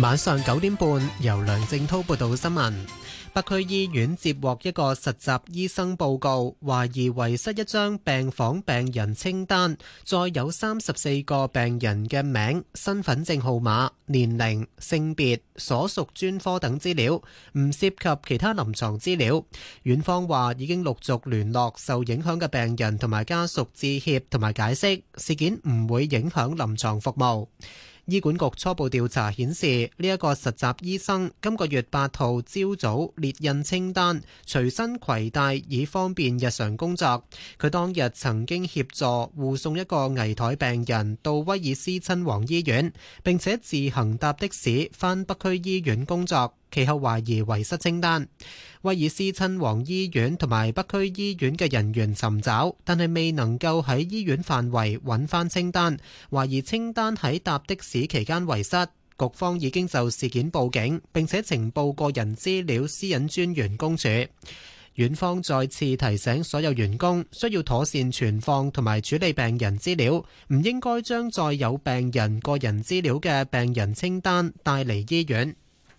晚上九點半，由梁正滔報道新聞。北區醫院接獲一個實習醫生報告，懷疑遺失一張病房病人清單，載有三十四個病人嘅名、身份證號碼、年齡、性別、所屬專科等資料，唔涉及其他臨床資料。院方話已經陸續聯絡受影響嘅病人同埋家屬致歉同埋解釋，事件唔會影響臨床服務。醫管局初步調查顯示，呢一個實習醫生今個月八號朝早列印清單，隨身攜帶以方便日常工作。佢當日曾經協助護送一個危殆病人到威爾斯親王醫院，並且自行搭的士返北區醫院工作。其後懷疑遺失清單，威爾斯親王醫院同埋北區醫院嘅人員尋找，但係未能夠喺醫院範圍揾翻清單，懷疑清單喺搭的士期間遺失。局方已經就事件報警，並且呈報個人資料私隱專員公署。院方再次提醒所有員工需要妥善存放同埋處理病人資料，唔應該將載有病人個人資料嘅病人清單帶嚟醫院。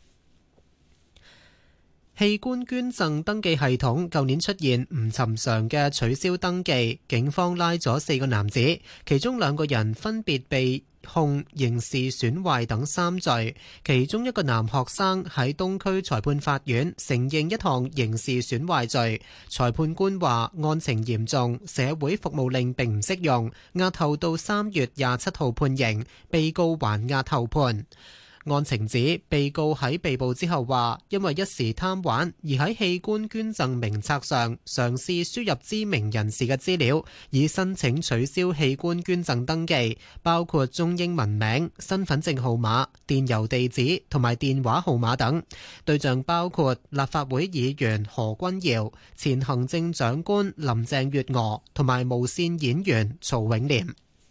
器官捐贈登記系統舊年出現唔尋常嘅取消登記，警方拉咗四個男子，其中兩個人分別被控刑事損壞等三罪，其中一個男學生喺東區裁判法院承認一項刑事損壞罪。裁判官話案情嚴重，社會服務令並唔適用，押後到三月廿七號判刑，被告還押後判。案情指，被告喺被捕之後話，因為一時貪玩而喺器官捐贈名冊上嘗試輸入知名人士嘅資料，以申請取消器官捐贈登記，包括中英文名、身份證號碼、電郵地址同埋電話號碼等。對象包括立法會議員何君堯、前行政長官林鄭月娥同埋無線演員曹永廉。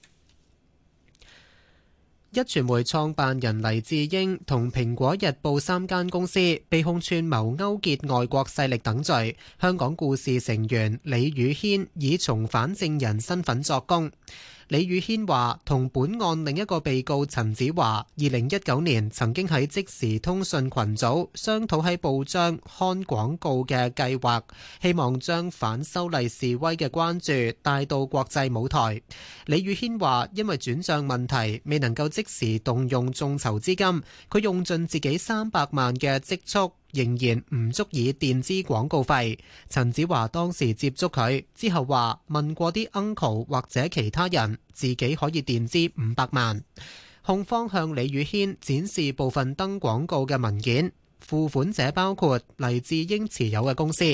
壹傳媒創辦人黎智英同蘋果日報三間公司被控串謀勾結外國勢力等罪。香港故事成員李宇軒以從犯證人身份作供。李宇軒話，同本案另一個被告陳子華，二零一九年曾經喺即時通訊群組商討喺報章刊廣告嘅計劃，希望將反修例示威嘅關注帶到國際舞台。李宇軒話，因為轉賬問題未能夠即時動用眾籌資金，佢用盡自己三百萬嘅積蓄，仍然唔足以墊資廣告費。陳子華當時接觸佢之後話，問過啲 uncle 或者其他人，自己可以墊資五百萬。控方向李宇軒展示部分登廣告嘅文件，付款者包括黎智英持有嘅公司。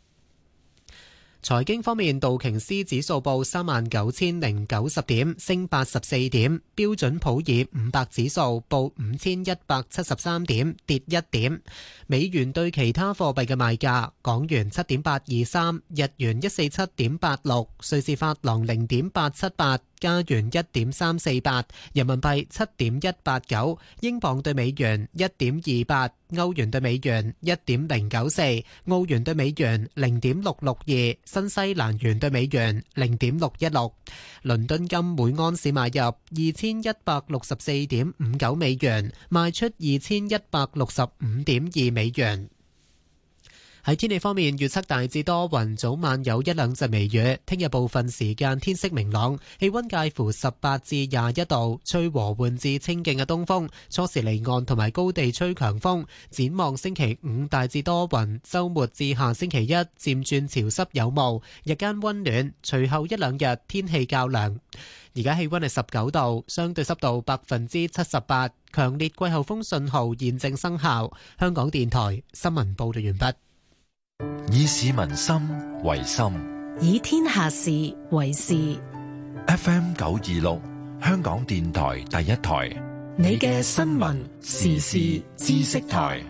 財經方面，道瓊斯指數報三萬九千零九十點，升八十四點；標準普爾五百指數報五千一百七十三點，跌一點。美元對其他貨幣嘅賣價：港元七點八二三，日元一四七點八六，瑞士法郎零點八七八。加元一點三四八，人民幣七點一八九，英鎊對美元一點二八，歐元對美元一點零九四，澳元對美元零點六六二，新西蘭元對美元零點六一六。倫敦金每安士買入二千一百六十四點五九美元，賣出二千一百六十五點二美元。喺天氣方面，預測大致多雲，早晚有一兩陣微雨。聽日部分時間天色明朗，氣溫介乎十八至廿一度，吹和緩至清勁嘅東風。初時離岸同埋高地吹強風。展望星期五大致多雲，週末至下星期一漸轉潮濕有霧，日間溫暖。隨後一兩日天氣較涼。而家氣溫係十九度，相對濕度百分之七十八，強烈季候風信號現正生效。香港電台新聞報道完畢。 以市民心為心， 以天下事為事。 F M 九二六，香港電台第一台， 你嘅新聞時事知識台。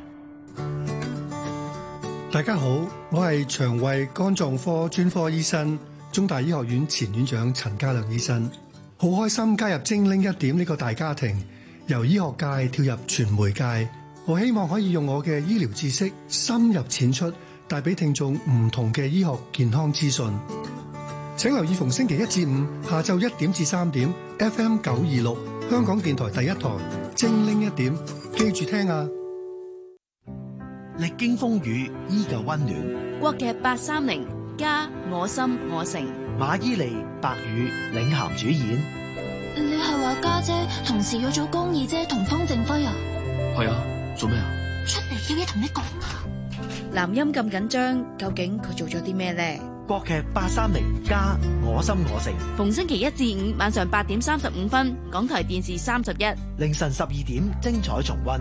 大家好，我係腸胃肝臟科專科醫生，中大醫學院前院長陳家亮醫生。好開心加入精靈一點呢個大家庭，由醫學界跳入傳媒界。我希望可以用我嘅醫療知識深入淺出，帶俾聽眾唔同嘅醫學健康資訊。請留意逢星期一至五下晝一點至三點 F M 九二六香港電台第一台精靈一點， 記住聽啊！ 歷經風雨依舊溫暖。 國劇八三零加我心我城， 馬伊琍、白宇領銜主演。 你係話家姐同時要做江二姐同方正輝啊？ 係啊，做咩啊？ 出嚟有嘢同你講啊！ 男音咁緊張，究竟佢做咗啲咩呢？ 國劇八三零加我心我城， 逢星期一至五晚上八點三十五分，港台電視三十一， 凌晨十二點精彩重溫。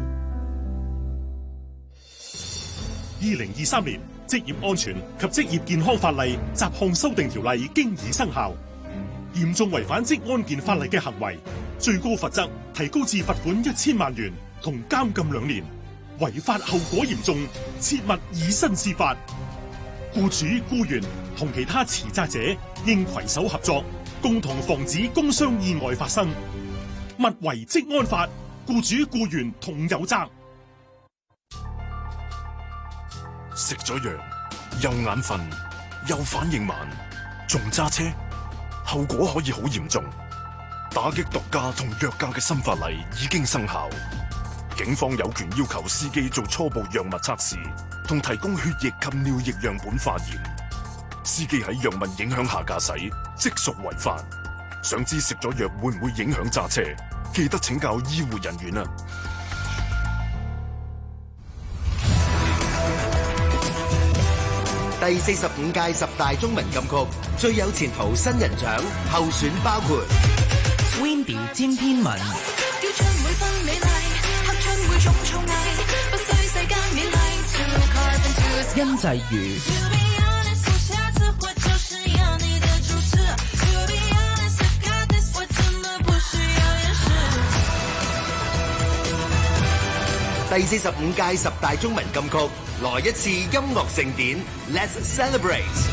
二零二三年職業安全及職業健康法例雜項修訂條例經已生效，嚴重違反職安健法例嘅行為，最高罰則提高至罰款一千萬元同監禁兩年。違法後果嚴重，切勿以身試法。僱主、僱員同其他持責者應攜手合作，共同防止工傷意外發生。勿違職安法，僱主僱員同有責。 食咗藥又眼瞓又反應慢，仲揸車，後果可以好嚴重。打擊毒駕同藥駕嘅新法例已經生效，警方有權要求司機做初步藥物測試，同提供血液及尿液樣本化驗。司機喺藥物影響下駕駛，即屬違法。想知食咗藥會唔會影響揸車？記得請教醫護人員啊！ 第四十五屆十大中文金曲最有前途新人獎候選包括 Wendy 詹天文、殷際瑜、 第四十五屆十大中文金曲，來一次音樂盛典 ，Let's celebrate！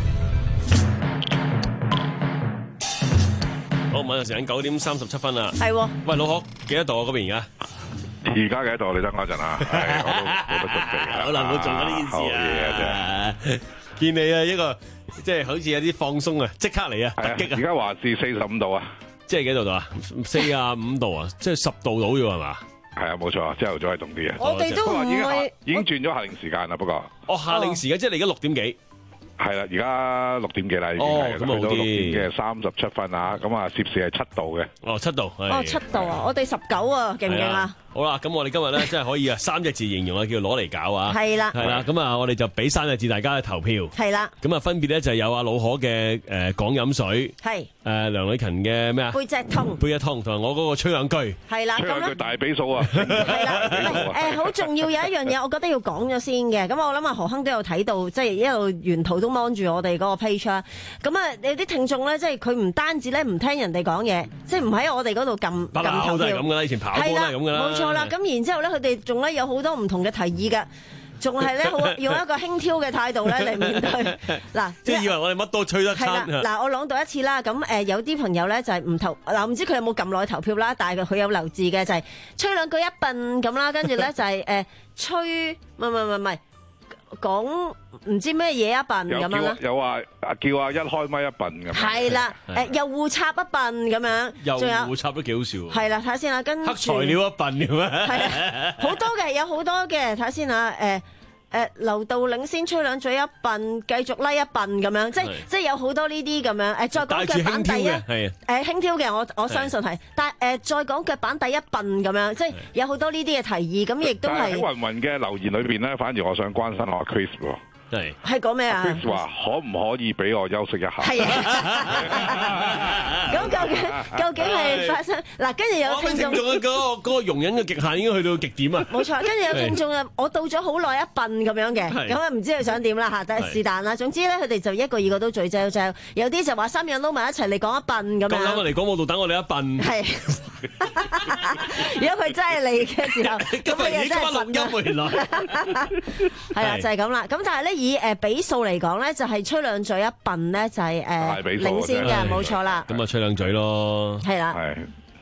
好，晚上時間九點三十七分啦。 係喎。 喂，老何幾多度啊？嗰邊而家？ 而家幾多度？你等我一陣啊！係，我都冇得準備。 好啦，冇做緊呢件事啊！見你啊，一個即係好似有啲放鬆啊，即刻嚟啊，突擊啊！ 而家華氏四十五度啊， 即係幾多度啊？四啊五度啊，即係十度到咗係嘛？ 係啊，冇錯，朝頭早係凍啲嘅。 我哋都唔會， 已經轉咗夏令時間啦。不過， 哦，夏令時間即係你而家六點幾？ 係啦，而家六點幾啦，已經係去到六點嘅三十七分啊！咁啊，攝氏係七度嘅。 哦，七度。 哦，七度啊！我哋十九啊，勁唔勁啊？ 好啦，咁我哋今日咧真係可以啊，三隻字形容啊，叫攞嚟搞啊。 係啦， 係啦，咁啊，我哋就俾三隻字大家去投票。 係啦， 咁啊，分別咧就有阿老可嘅誒講飲水， 係誒梁禮勤嘅咩啊？ 背脊痛， 背脊痛，同埋我嗰個吹兩句。 係啦， 吹兩句大比數啊！ 係啦，誒好重要有一樣嘢，我覺得要講咗先嘅。咁我諗啊，何亨都有睇到，即係一路沿途都望住我哋嗰個 page 啦。咁啊，有啲聽眾咧，即係佢唔單止咧唔聽人哋講嘢，即係唔喺我哋嗰度撳撳投票。 都係咁噶啦，以前跑波都係咁噶啦。 冇錯啦，咁然之後咧，佢哋仲咧有好多唔同嘅提議㗎，仲係咧好用一個輕佻嘅態度咧嚟面對。嗱， 即係以為我哋乜都吹得餐。 嗱，我朗讀一次啦。咁誒有啲朋友咧就係唔投，嗱唔知佢有冇撳落去投票啦，但係佢有留字嘅就係吹兩句一笨咁啦，跟住咧就係誒吹，唔係唔係唔係講唔知咩嘢一笨咁樣啦。 有話叫阿一開咪一笨咁。係啦，誒又互插一笨咁樣， 又互插都幾好笑。 係啦，睇下先啦，跟住黑材料一笨咁樣。 係啊，好多嘅，有好多嘅，睇下先啊，誒。誒，劉道領先吹兩嘴一笨，繼續拉一笨咁樣，即係即係有好多呢啲咁樣。誒，再講腳板第一，誒輕佻嘅，我我相信係。但係誒，再講腳板第一笨咁樣，即係有好多呢啲嘅提議，咁亦都係。 喺芸芸嘅留言裏邊咧，反而我想關心下 Chris 喎。 係係講咩啊 ？Chris 話可唔可以俾我休息一下？ 係啊。咁究竟究竟係發生嗱？跟住有聽眾嗰個嗰個容忍嘅極限已經去到極點啊！ 冇錯，跟住有聽眾啊，我到咗好耐一笨咁樣嘅，咁啊唔知佢想點啦嚇，但係是但啦。總之咧，佢哋就一個二個都嘴嚼嚼，有啲就話三樣撈埋一齊嚟講一笨咁樣。 咁嚟講我度等我哋一笨。 係。如果佢真係嚟嘅時候，咁佢又真係笨㗎。原來係啦，就係咁啦。咁但係咧，以誒比數嚟講咧，就係吹兩嘴一笨咧，就係誒領先嘅，冇錯啦。 咁啊，吹兩嘴咯。 係啦。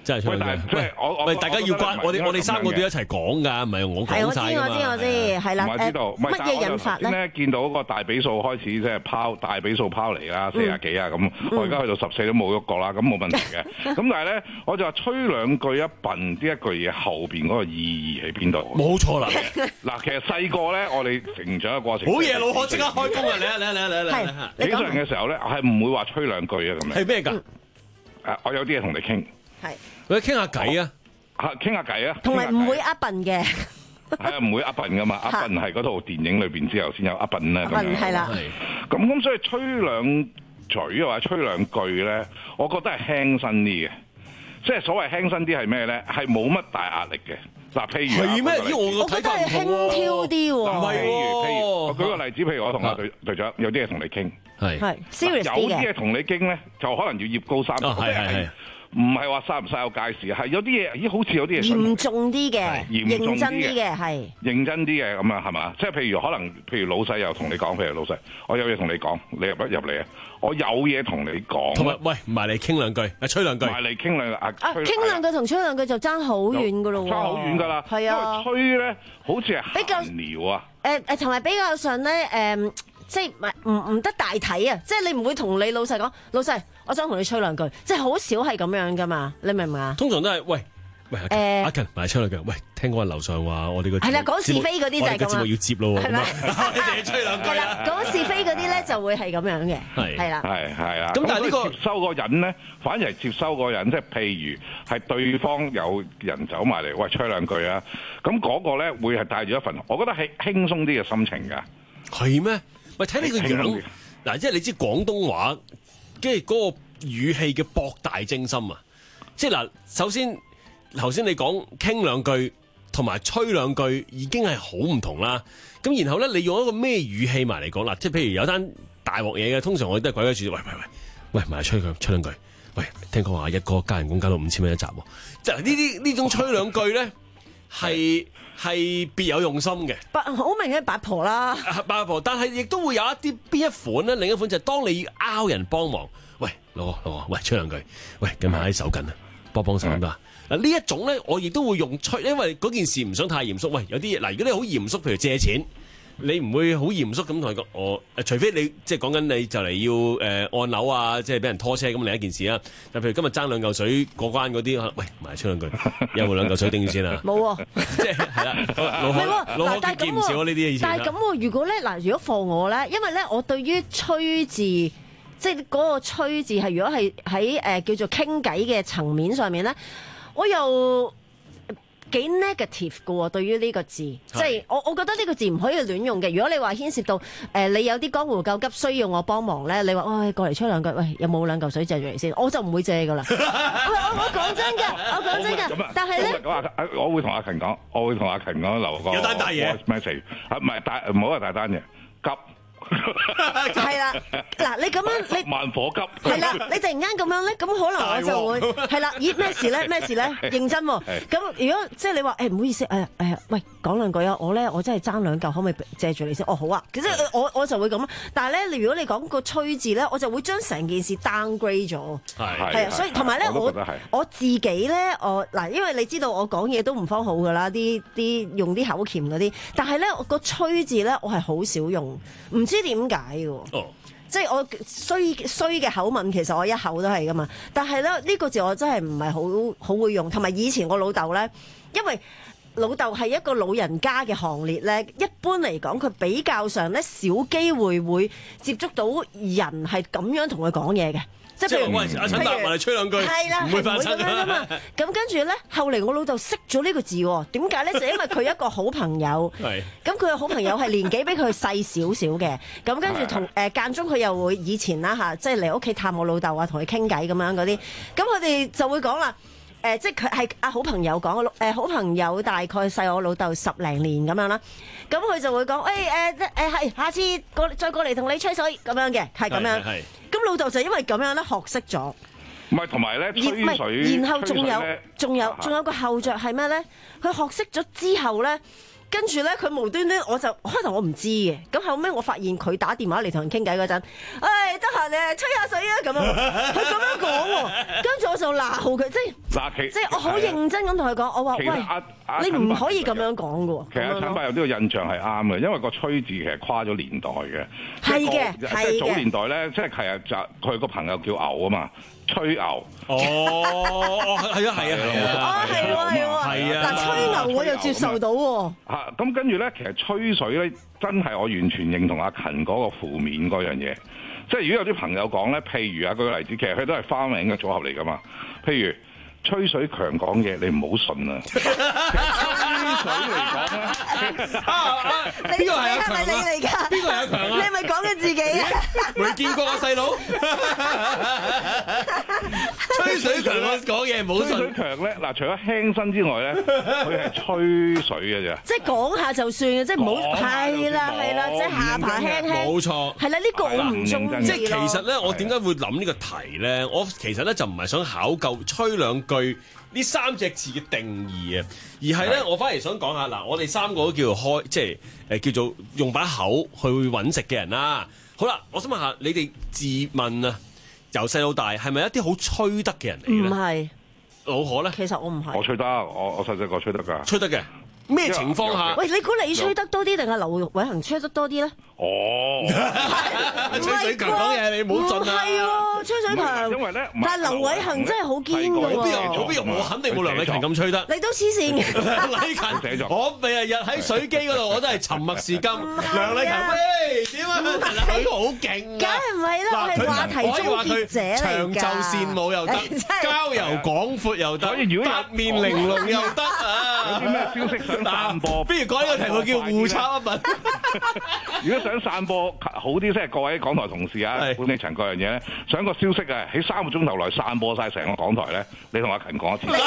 真係吹兩句。喂，我喂大家要關我哋我哋三個都一齊講㗎，唔係我講晒㗎嘛。 係我知我知我知，係啦。 誒乜嘢引發咧？ 咧見到個大比數開始即係拋大比數拋嚟啦，四廿幾啊咁，我而家去到十四都冇喐過啦，咁冇問題嘅。咁但係咧，我就話吹兩句一笨，呢一句嘢後邊嗰個意義喺邊度？ 冇錯啦。 嗱，其實細個咧，我哋成長嘅過程， 好嘢，老何即刻開工啊！嚟啊嚟啊嚟啊嚟啊嚟！ 幾歲人嘅時候咧，係唔會話吹兩句啊咁樣。 係咩㗎？ 誒，我有啲嘢同你傾。 係。 我哋傾下偈啊！ 嚇，傾下偈啊！ 同埋唔會呃笨嘅。 係啊，唔會呃笨噶嘛，呃笨係嗰套電影裏邊之後先有呃笨啦。咁樣係啦。 咁咁所以吹兩嘴或者吹兩句咧，我覺得係輕身啲嘅。即係所謂輕身啲係咩咧？係冇乜大壓力嘅。嗱，譬如係咩？咦，我我覺得係輕佻啲喎。 嗱，譬如譬如，我舉個例子，譬如我同阿隊隊長有啲嘢同你傾， 係係 serious 啲嘅。 有啲嘢同你傾咧，就可能要葉高三尺。係係係。唔係話嘥唔嘥有界事，係有啲嘢，咦？好似有啲嘢嚴重啲嘅，認真啲嘅，係認真啲嘅咁啊，係嘛？即係譬如可能，譬如老細又同你講，譬如老細，我有嘢同你講，你入不入嚟啊？我有嘢同你講， 同埋喂，埋嚟傾兩句，啊吹兩句， 埋嚟傾兩句啊！ 傾兩句同吹兩句就爭好遠噶咯喎， 爭好遠㗎啦， 係啊， 因為吹咧好似係閒聊啊， 誒誒，同埋比較上咧誒。即係唔唔唔得大體啊！即係你唔會同你老細講，老細，我想同你吹兩句，即係好少係咁樣噶嘛？你明唔明啊？ 通常都係喂喂，誒阿勤埋吹兩句，喂，聽講樓上話我哋個係啦，講是非嗰啲就係咁啦。我哋嘅節目要接咯喎， 係啦， 你哋吹兩句。 係啦，講是非嗰啲咧就會係咁樣嘅，係係啦， 係係啊。 咁但係呢個接收個人咧，反而係接收個人，即係譬如係對方有人走埋嚟，喂，吹兩句啊！咁嗰個咧會係帶住一份，我覺得係輕鬆啲嘅心情㗎。 係咩？喂，睇你個樣嗱，即係你知廣東話，跟住嗰個語氣嘅博大精深啊！即係嗱，首先頭先你講傾兩句同埋吹兩句已經係好唔同啦。咁然後咧，你用一個咩語氣埋嚟講嗱？即係譬如有單大鑊嘢嘅，通常我哋都係鬼鬼祟祟，喂喂喂，喂埋嚟吹佢吹兩句。喂，聽講話一個加人工加到五千蚊一集喎，即係呢啲呢種吹兩句咧係。係別有用心嘅， 好明顯八婆啦， 八婆。但係亦都會有一啲邊一款咧，另一款就係當你要拗人幫忙，喂老婆老婆，喂吹兩句，喂近排手緊啊，幫幫手得唔得啊？嗱呢一種咧，我亦都會用吹，因為嗰件事唔想太嚴肅。喂，有啲嘢嗱，如果你好嚴肅，譬如借錢。你唔會好嚴肅咁同佢講，我誒除非你即係講緊你就嚟要誒、呃、按樓啊，即係俾人拖車咁另一件事啦。但譬如今日爭兩嚿水過關嗰啲，喂，埋出兩句，有冇兩嚿水頂住先啊？ 冇喎， 即係係啦，老何老何見唔少呢啲嘢以前。 但係咁如果咧嗱，如果放我咧，因為咧我對於吹字，即係嗰個吹字係如果係喺誒叫做傾偈嘅層面上面咧，我又幾 negative 嘅喎，對於呢個字，即係我我覺得呢個字唔可以亂用嘅。如果你話牽涉到誒、呃、你有啲江湖救急需要我幫忙咧，你話喂、哎、過嚟吹兩句，喂有冇兩嚿水借住嚟先，我就唔會借噶啦。我我我講真㗎，我講真㗎，但係咧， 我會同阿勤講，我會同阿勤講留個有單大嘢 message， 唔係大唔好話大單嘢急。 係啦，嗱你咁樣你慢火急係啦，你突然間咁樣咧，咁可能我就會係啦，咦咩事咧？咩事咧？認真喎，咁如果即係你話誒唔好意思，誒誒喂講兩句啊，我咧我真係爭兩嚿，可唔可以借住你先？哦好啊，其實我我就會咁，但係咧，如果你講個吹字咧，我就會將成件事 downgrade 咗，係係啊，所以同埋咧我我自己咧我嗱，因為你知道我講嘢都唔方好噶啦，啲啲用啲口鉗嗰啲，但係咧我個吹字咧我係好少用，唔知。唔知點解嘅，哦、即係我衰衰嘅口吻，其實我一口都係噶嘛。但係咧呢、呢個字我真係唔係好好會用，同埋以前我老豆咧，因為老豆係一個老人家嘅行列咧，一般嚟講佢比較上咧少機會會接觸到人係咁樣同佢講嘢嘅。即係譬如阿陳達埋嚟吹兩句， 係啦， 唔會發生咁樣噶嘛。咁跟住咧，後嚟我老豆識咗呢個字喎。點解咧？就因為佢一個好朋友，咁佢嘅好朋友係年紀比佢細少少嘅。咁跟住同誒間中佢又會以前啦嚇，即係嚟屋企探我老豆啊，同佢傾偈咁樣嗰啲。咁佢哋就會講啦。誒、呃，即係佢係阿好朋友講，誒、呃、好朋友大概細我老豆十零年咁樣啦，咁佢就會講，誒誒誒係，下次過再過嚟同你吹水咁樣嘅，係咁樣。咁老豆就因為咁樣咧學識咗。 唔係同埋咧吹水， 然後仲有仲有仲有個後著係咩咧？佢學識咗之後咧， 跟住咧佢無端端我就開頭我唔知嘅，咁後尾我發現佢打電話嚟同人傾偈嗰陣，唉得閒誒吹下水啊咁樣，佢咁樣講喎，跟住我就鬧佢，即係即係我好認真咁同佢講，我話喂，你唔可以咁樣講嘅喎。 其實阿陳伯有呢個印象係啱嘅，因為個吹字其實跨咗年代嘅。 係嘅，係嘅。 即係早年代咧，即係其實就佢個朋友叫牛啊嘛。吹牛哦哦係啊係啊哦係喎係喎係啊嗱吹牛我就接受到喎嚇咁跟住咧其實吹水咧真係我完全認同阿勤嗰個負面嗰樣嘢，即係如果有啲朋友講咧，譬如啊舉個例子，其實佢都係花名嘅組合嚟噶嘛，譬如。吹水強講嘢，你唔好信啊！吹水嚟講咧， 邊個係阿強啊？你嚟㗎？ 邊個係阿強啊？ 你係咪講緊自己啊？ 未見過阿細佬。吹水強講嘢唔好信。 吹水強咧，嗱，除咗輕身之外咧，佢係吹水嘅啫。 即係講下就算嘅，即係唔好係啦係啦，即係下巴輕輕。 冇錯。 係啦，呢個我唔中意。 即係其實咧，我點解會諗呢個題咧？我其實咧就唔係想考究吹兩句。呢三隻字嘅定義啊，而係咧，我反而想講下嗱，我哋三個都叫做開，即係誒叫做用把口去揾食嘅人啦。好啦，我想問下你哋自問啊，由細到大係咪一啲好吹得嘅人嚟咧？ 唔係， 老可咧？ 其實我唔係。 我吹得，我我細細個吹得㗎。 吹得嘅咩情況下？ 喂，你估你吹得多啲定係劉偉恒吹得多啲咧？ 哦， 吹水強講嘢，你唔好進啊！ 係喎，吹水強。 因為咧， 但係劉偉恒真係好堅㗎喎。 我邊有我肯定冇梁禮勤咁吹得。 你都黐線嘅。 禮勤，我日日喺水機嗰度，我都係沉默是金。梁禮勤，喂，點啊？佢好勁。 梗係唔係啦？我係話題終結者嚟㗎。 長袖善舞又得，交遊廣闊又得，八面玲瓏又得啊！ 有啲咩消息想散播？ 不如講呢個題目叫互抄一品。 如果想散播好啲，即係各位港台同事啊，管理層各樣嘢咧，想個消息啊，喺三個鐘頭內散播晒成個港台咧，你同阿勤講一次。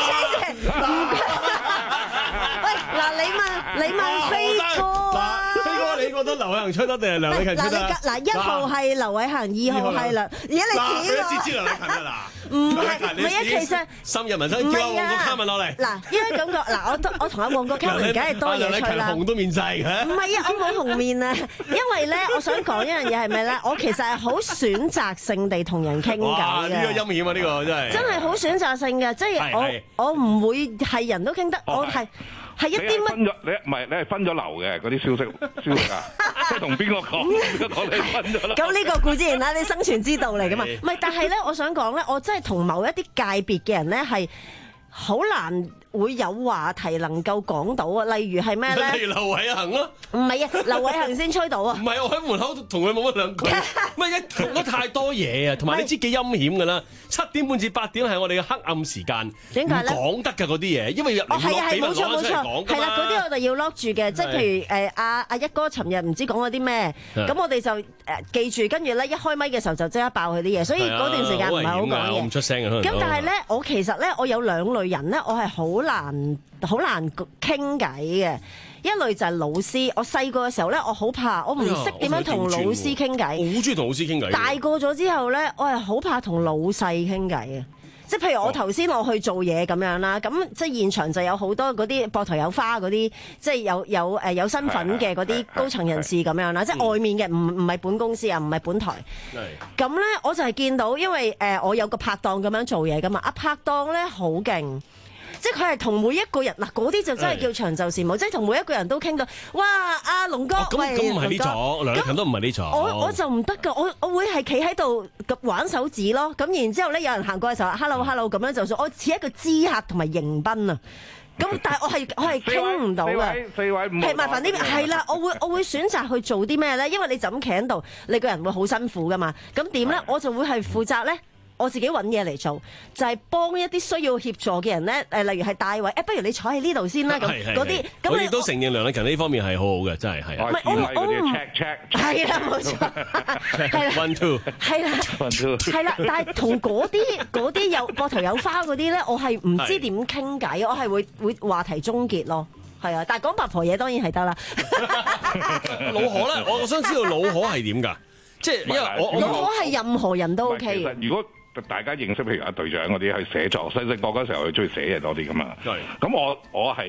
喂，嗱，你問你問飛哥啊？ 飛哥，你覺得劉偉恒吹得定係梁禮勤吹得？ 嗱，一號係劉偉恒，二號係梁，而家你指我。 你知梁禮勤啊嗱？ 唔係，唔係啊，其實深入民生，叫阿旺角卡文落嚟。 嗱，因為感覺嗱，我我同阿旺角卡文梗係多嘢吹啦。 紅都面曬嘅。 唔係啊，我冇紅面啊，因為咧，我想講一樣嘢係咩咧？我其實係好選擇性地同人傾偈嘅。 哇！呢個陰險啊，呢個真係。真係好選擇性嘅，即係我我唔會係人都傾得，我係。係一啲乜？ 分咗你唔係你係分咗流嘅嗰啲消息消息啊！即係同邊個講？邊個講你分咗流？ 咁呢個固之然啦，你生存之道嚟噶嘛？唔係，但係咧，我想講咧，我真係同某一啲界別嘅人咧係好難會有話題能夠講到啊！例如係咩咧？ 例如劉偉恒咯。 唔係啊，劉偉恒先吹到啊！ 唔係，我喺門口同佢冇乜兩句。唔係一講得太多嘢啊，同埋你知幾陰險㗎啦！七點半至八點係我哋嘅黑暗時間，點解咧？講得㗎嗰啲嘢，因為入嚟落俾人攞出嚟講㗎嘛。 係啦，嗰啲我哋要 lock 住嘅，即係譬如誒阿阿一哥尋日唔知講咗啲咩，咁我哋就誒記住，跟住咧一開咪嘅時候就即刻爆佢啲嘢，所以嗰段時間唔係好講嘢。 我唔出聲嘅。 咁但係咧，我其實咧，我有兩類人咧，我係好難好難傾偈嘅。一類就係老師，我細個嘅時候咧，我好怕，我唔識點樣同老師傾偈。 我好中意同老師傾偈。 大個咗之後咧，我係好怕同老細傾偈嘅。即係譬如我頭先我去做嘢咁樣啦，咁、哦、即係現場就有好多嗰啲膊頭有花嗰啲，即係有有誒有身份嘅嗰啲高層人士咁樣啦，即係外面嘅，唔唔係本公司啊，唔係本台。咁咧，我就係見到，因為誒我有個拍檔咁樣做嘢噶嘛，阿拍檔咧好勁。即係佢係同每一個人嗱，嗰啲就真係叫長袖善舞，即係同每一個人都傾到，哇！阿龍哥， 咁咁唔係呢種，梁禮勤都唔係呢種。 我我就唔得㗎，我我會係企喺度玩手指咯。咁然之後咧，有人行過嘅時候，hello hello 咁樣就算，我似一個知客同埋迎賓啊。咁但係我係我係傾唔到㗎。 四位五係麻煩呢邊係啦，我會我會選擇去做啲咩咧？因為你就咁企喺度，你個人會好辛苦㗎嘛。咁點咧？我就會係負責咧。我自己揾嘢嚟做，就係、是、幫一啲需要協助嘅人咧。誒，例如係帶位，誒，不如你坐喺呢度先啦。咁嗰啲，咁我亦都承認梁禮勤呢方面係好好嘅，真係係。 唔係我我唔 check check 係啦，冇錯。係啦 one two 係啦 one two 係啦，但係同嗰啲嗰啲有膊頭有花嗰啲咧，我係唔知點傾偈，我係會會話題終結咯。係啊，但係講八婆嘢當然係得啦。 老可咧，我我想知道老可係點㗎？即係因為我老可係任何人都 OK 嘅。 如果大家認識，譬如阿隊長嗰啲，去寫作，細細個嗰時候佢中意寫嘢多啲噶嘛。咁我我係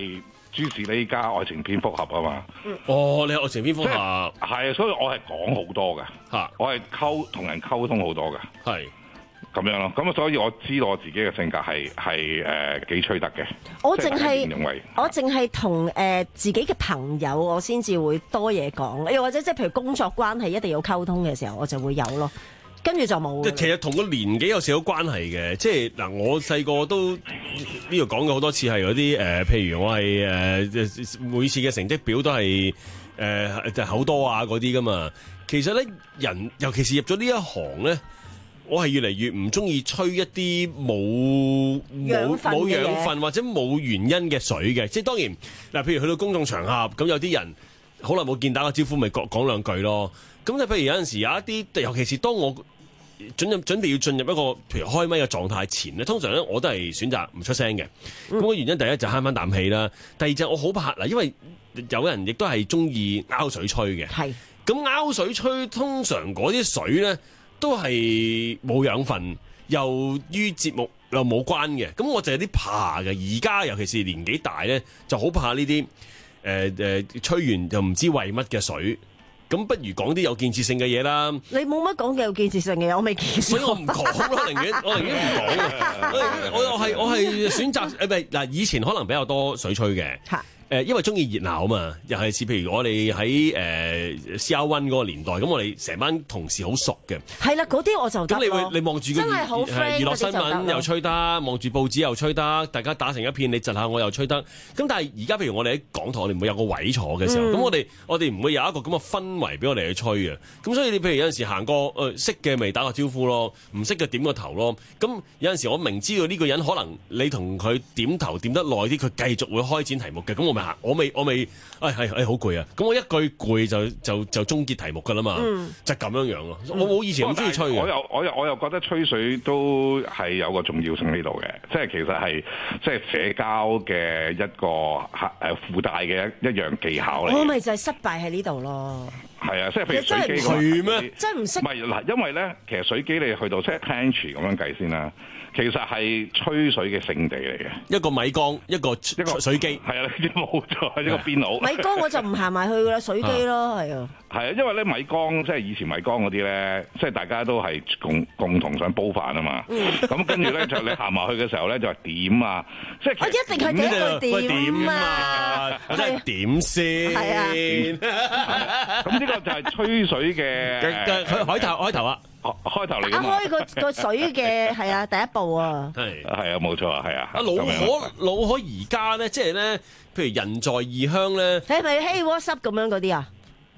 朱士呢家愛情片複合啊嘛。 哦，你係愛情片複合， 係啊，所以我係講好多嘅， 嚇， 我係溝同人溝通好多嘅， 係咁樣咯。咁所以我知道我自己嘅性格係係誒幾吹得嘅。 我淨係認為我淨係同誒自己嘅朋友，我先至會多嘢講，又或者即係譬如工作關係一定要溝通嘅時候，我就會有咯。跟住就冇。 其實同個年紀有少少關係嘅，即係嗱，我細個都呢度講過好多次係嗰啲誒，譬如我係誒、呃、每次嘅成績表都係誒就好多啊嗰啲噶嘛。其實咧，人尤其是入咗呢一行咧，我係越嚟越唔中意吹一啲冇冇冇養分或者冇原因嘅水嘅。即係當然嗱，譬如去到公眾場合，咁有啲人好耐冇見打個招呼，咪講講兩句咯。咁就譬如有陣時有一啲，尤其是當我準準備要進入一個譬如開咪嘅狀態前咧，通常咧我都係選擇唔出聲嘅。咁、嗯、個原因第一就慳翻啖氣啦，第二就我好怕嗱，因為有人亦都係中意拗水吹嘅。係咁拗水吹，通常嗰啲水咧都係冇養分，又於節目又冇關嘅。咁我就有啲怕嘅。而家尤其是年紀大咧，就好怕呢啲誒誒吹完就唔知為乜嘅水。咁不如講啲有建設性嘅嘢啦。你冇乜講嘅有建設性嘅嘢，我未見。所以我唔講咯，寧願我寧願唔講啊！我我係我係選擇誒，唔係嗱，以前可能比較多水吹嘅。誒，因為中意熱鬧啊嘛，尤其是譬如我哋喺誒 C R one 嗰個年代，咁我哋成班同事好熟嘅。係啦，嗰啲我就咁你會你望住個娛娛樂新聞又吹得，望住報紙又吹得，大家打成一片，你窒下我又吹得。咁但係而家譬如我哋喺港台，我哋唔會有個位坐嘅時候，咁、嗯、我哋我哋唔會有一個咁嘅氛圍俾我哋去吹嘅。咁所以你譬如有陣時行過誒識嘅咪打個招呼咯，唔識嘅點個頭咯。咁有陣時我明知道呢個人可能你同佢點頭點得耐啲，佢繼續會開展題目嘅，咁我咪行，我未我未，哎係係好攰啊！咁我一句攰就就就終結題目㗎啦嘛，嗯、就咁樣樣咯。我冇以前咁中意吹嘅。我又我又我又覺得吹水都係有個重要性喺度嘅，即係其實係即係社交嘅一個誒附帶嘅一一樣技巧嚟。我咪就係失敗喺呢度咯。係啊，即係譬如水機咁咩？真係唔識。唔係嗱，因為咧，其實水機你去到即係 pantry 咁樣計先啦。其實係吹水嘅聖地嚟嘅，一個米缸，一個一個水機，係啊，冇錯，一個邊爐。米缸我就唔行埋去噶啦，水機咯，係啊。係啊，因為咧米缸即係以前米缸嗰啲咧，即係大家都係共共同想煲飯啊嘛。咁跟住咧就你行埋去嘅時候咧就係點啊，即係我一定係第一句點啊，即係點先。係啊。咁呢個就係吹水嘅嘅開頭開頭啊。開頭嚟，打開個個水嘅係啊，第一步啊，係係啊，冇錯啊，係啊。啊老可老可而家咧，即係咧，譬如人在異鄉咧，你係咪 Hey what's up 咁樣嗰啲啊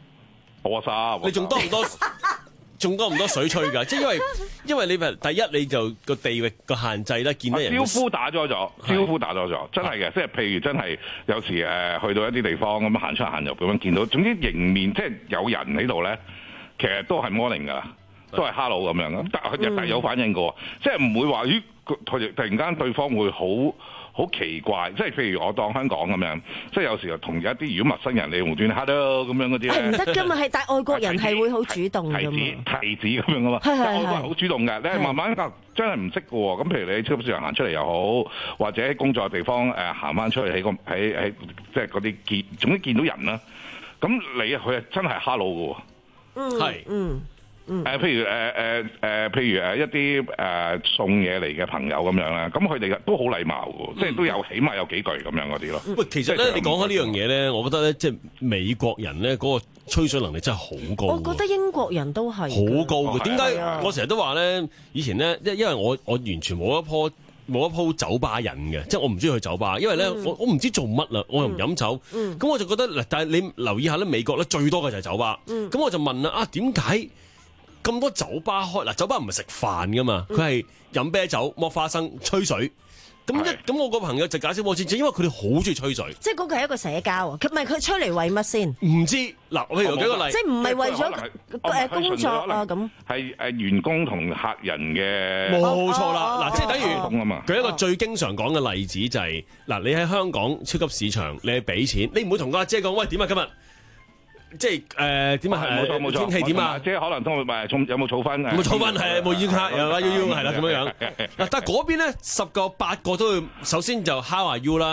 ？What's up？你仲多唔多？仲多唔多水吹㗎？即係因為因為你第一你就個地域個限制咧，見到人招呼打咗咗，招呼打咗咗，真係嘅。即係譬如真係有時誒去到一啲地方咁行出行入咁樣見到，總之迎面即係有人喺度咧，其實都係 morning 㗎。都係 hello 咁樣咯，但係佢日日有反應過，嗯、即係唔會話咦，佢突然間對方會好好奇怪，即係譬如我當香港咁樣，即係有時候同一啲如果陌生人你無端 hello 咁樣嗰啲咧，係唔得㗎嘛，係但係外國人係會好主動㗎嘛，提子提子咁樣㗎嘛，係係係，外國人好主動嘅，你係慢慢教真係唔識㗎喎，咁譬如你喺超級市場行出嚟又好，或者喺工作嘅地方誒行翻出嚟喺個喺喺即係嗰啲見總之見到人啦，咁你佢係真係 hello 㗎喎，嗯係嗯。誒、呃，譬如誒誒誒，譬如誒一啲誒、呃、送嘢嚟嘅朋友咁樣啦，咁佢哋都好禮貌嘅，嗯、即係都有起碼有幾句咁樣嗰啲咯。喂，其實咧，你講開呢樣嘢咧，我覺得咧，即係美國人咧嗰個吹水能力真係好高。我覺得英國人都係好高嘅。點解、哦、我成日都話咧？以前咧，因因為我我完全冇一樖冇一鋪酒吧癮嘅，即係我唔中意去酒吧，因為咧、嗯、我我唔知做乜啦，我又唔飲酒，咁、嗯、我就覺得嗱，但係你留意下咧，美國咧最多嘅就係酒吧，咁、嗯、我就問啦，啊點解？咁多酒吧開嗱，酒吧唔係食飯噶嘛，佢係飲啤酒、剝花生、吹水。咁一咁我個朋友就解釋我知，就因為佢哋好中意吹水。即係嗰個係一個社交啊，佢唔係佢吹嚟為乜先？唔知嗱，譬如舉個例，即係唔係為咗誒工作啊咁？係誒員工同客人嘅。冇錯啦，嗱，即係等於舉一個最經常講嘅例子就係嗱，你喺香港超級市場，你係俾錢，你唔會同個阿姐講喂點啊今日。即係誒點啊？冇錯冇錯，天氣點啊？即係可能都會誒，有冇儲分？有冇儲分係冇要卡，又話要要係啦咁樣樣。嗱，但係嗰邊咧十個八個都會首先就 How are you 啦，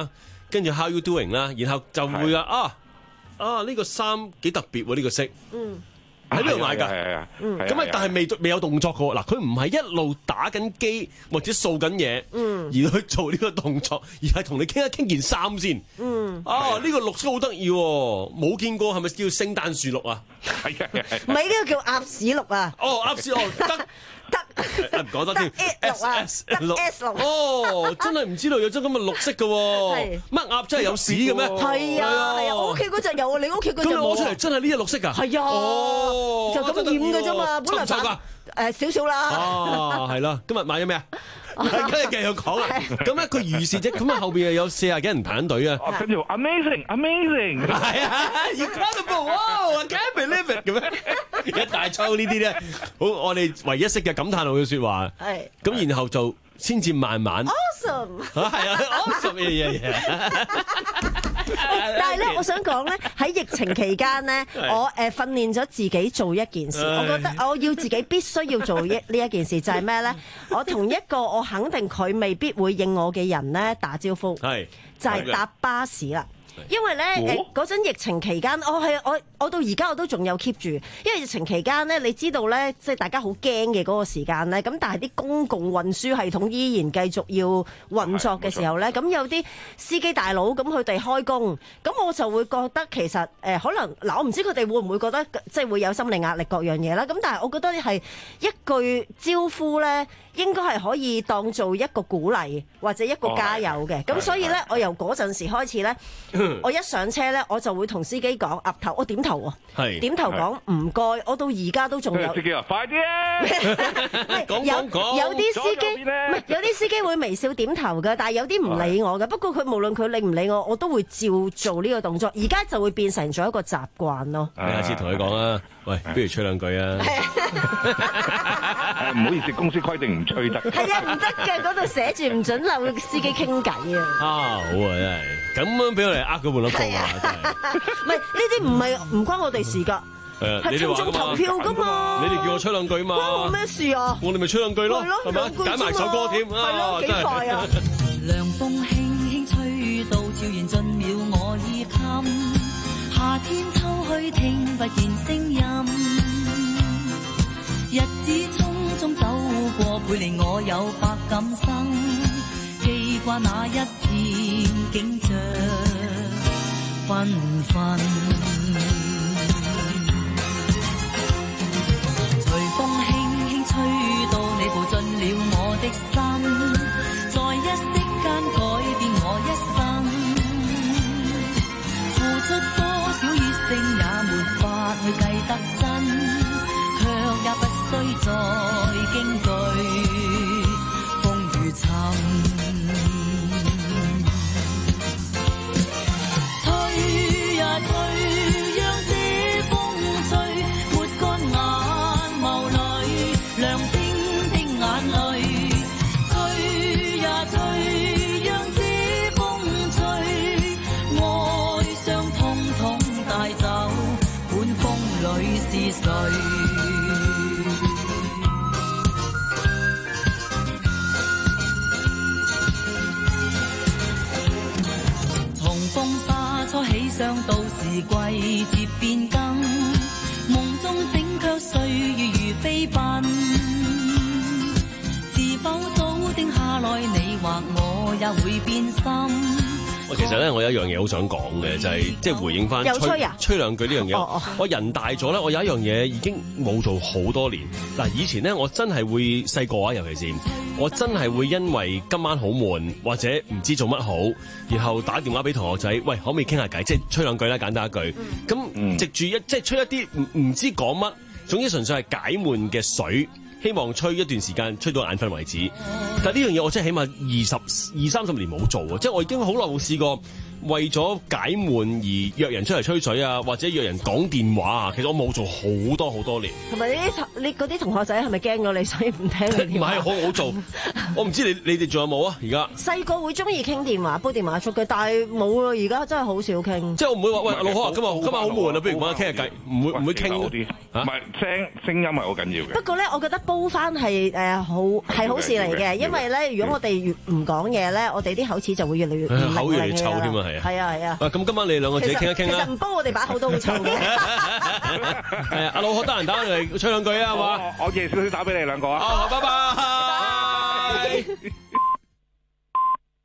跟住 How you doing 啦，然後就會啊啊啊呢個衫幾特別喎，呢個色。嗯。喺邊度買㗎？ 係啊， 咁啊，但係未未有動作嘅喎。嗱，佢唔係一路打緊機或者掃緊嘢，而去做呢個動作，而係同你傾一傾件衫先。嗯，啊，呢個綠色好得意喎，冇見過，係咪叫聖誕樹綠啊？ 係啊， 唔係呢個叫鴨屎綠啊？ 哦，鴨屎綠得。得，唔講得添 ，S S 綠 S 綠哦，真係唔知道有張咁嘅綠色嘅喎，乜鴨真係有屎嘅咩？ 係啊係啊，我屋企嗰隻有啊，你屋企嗰隻冇。咁你攞出嚟真係呢隻綠色㗎？係啊，就咁染嘅啫嘛，本來白誒少少啦。 啊，係啦，今日買咗咩啊？跟住繼續講啦，咁咧佢如是啫，咁啊後邊又有四廿幾人排緊隊啊， 跟住 amazing amazing， 係啊 incredible， wow I can't believe it 咁樣，一大抽呢啲咧，好我哋唯一識嘅感嘆號嘅説話，係，咁然後就先至慢慢 awesome， 係啊 awesome 嘅嘢嘢。 但係咧，我想講咧，喺疫情期間咧，我誒訓練咗自己做一件事，我覺得我要自己必須要做一呢一件事，就係咩咧？我同一個我肯定佢未必會應我嘅人咧打招呼，係就係搭巴士啦。因為咧誒嗰陣疫情期間，我係我我到而家我都仲有 keep 住，因為疫情期間咧，你知道咧，即係大家好驚嘅嗰個時間咧，咁但係啲公共運輸系統依然繼續要運作嘅時候咧，咁有啲司機大佬咁佢哋開工，咁我就會覺得其實誒、呃、可能嗱，我唔知佢哋會唔會覺得即係會有心理壓力各樣嘢啦，咁但係我覺得係一句招呼咧，應該係可以當做一個鼓勵或者一個加油嘅，咁、哦、所以咧，我由嗰陣時開始咧。我一上車咧，我就會同司機講岌頭，我點頭喎，點頭講唔該，我到而家都仲有。 司機話：快啲啊！ 講講講。有啲司機唔係有啲司機會微笑點頭嘅，但係有啲唔理我嘅。不過佢無論佢理唔理我，我都會照做呢個動作。而家就會變成咗一個習慣咯。 你下次同佢講啊，喂，不如吹兩句啊！ 唔好意思，公司規定唔吹得。 係啊，唔得嘅，嗰度寫住唔準漏司機傾偈啊！ 啊，好啊，真係咁樣俾我哋呃咗半粒鐘啊！真係， 唔係呢啲唔係唔關我哋事㗎，係聽眾投票㗎嘛。 你哋叫我吹兩句嘛？ 關我咩事啊？ 我哋咪吹兩句咯，係咪？揀埋首歌添啊！ 幾快啊！ 涼風輕輕吹到，悄然進了我耳襟。夏天偷去聽不見聲音，日子匆匆走過，倍令我有百感生。記掛那一片景象繽紛，隨風輕輕吹到，你步進了我的心，在一息間改變我一生。付出多少熱誠也沒法去計得真，卻也不需再驚懼風雨沉。從風花初起，上到時季節變更，夢中醒卻歲月如飛奔。是否早定下來，你或我也會變心？ 我其實咧，我有一樣嘢好想講嘅，就係即係回應翻吹吹，吹兩句呢樣嘢。哦哦、我人大咗咧，我有一樣嘢已經冇做好多年。嗱，以前咧，我真係會細個啊，尤其是我真係會因為今晚好悶或者唔知做乜好，然後打電話俾同學仔，喂，可唔可以傾下偈？即係吹兩句啦，簡單一句。咁、嗯、藉住一即係吹一啲唔唔知講乜，總之純粹係解悶嘅水。希望吹一段時間，吹到眼瞓為止。但係呢樣嘢我真係起碼二十二三十年冇做啊！即係我已經好耐冇試過為咗解悶而約人出嚟吹水啊，或者約人講電話啊。其實我冇做好多好多年。 同埋你啲你嗰啲同學仔係咪驚咗你，所以唔聽你電話？ 唔係，好好做。我唔知你你哋仲有冇啊？而家細個會中意傾電話，煲電話粥嘅，但係冇啦。而家真係好少傾。 即係我唔會話喂，老何啊，今日今日好悶啊，不如揾下傾下偈。唔會唔會傾。 唔係聲聲音係好緊要嘅。 不過咧，我覺得煲翻係誒好係好事嚟嘅，因為咧，如果我哋越唔講嘢咧，我哋啲口齒就會越嚟越口越嚟越臭添啊，係啊。 係啊係啊。 咁今晚你兩個自己傾一傾啦。 其實唔煲我哋把口都好臭嘅。 係啊，阿老學得閒打嚟吹兩句啊，係嘛？ 我夜少少打俾你兩個啊。 好，拜拜。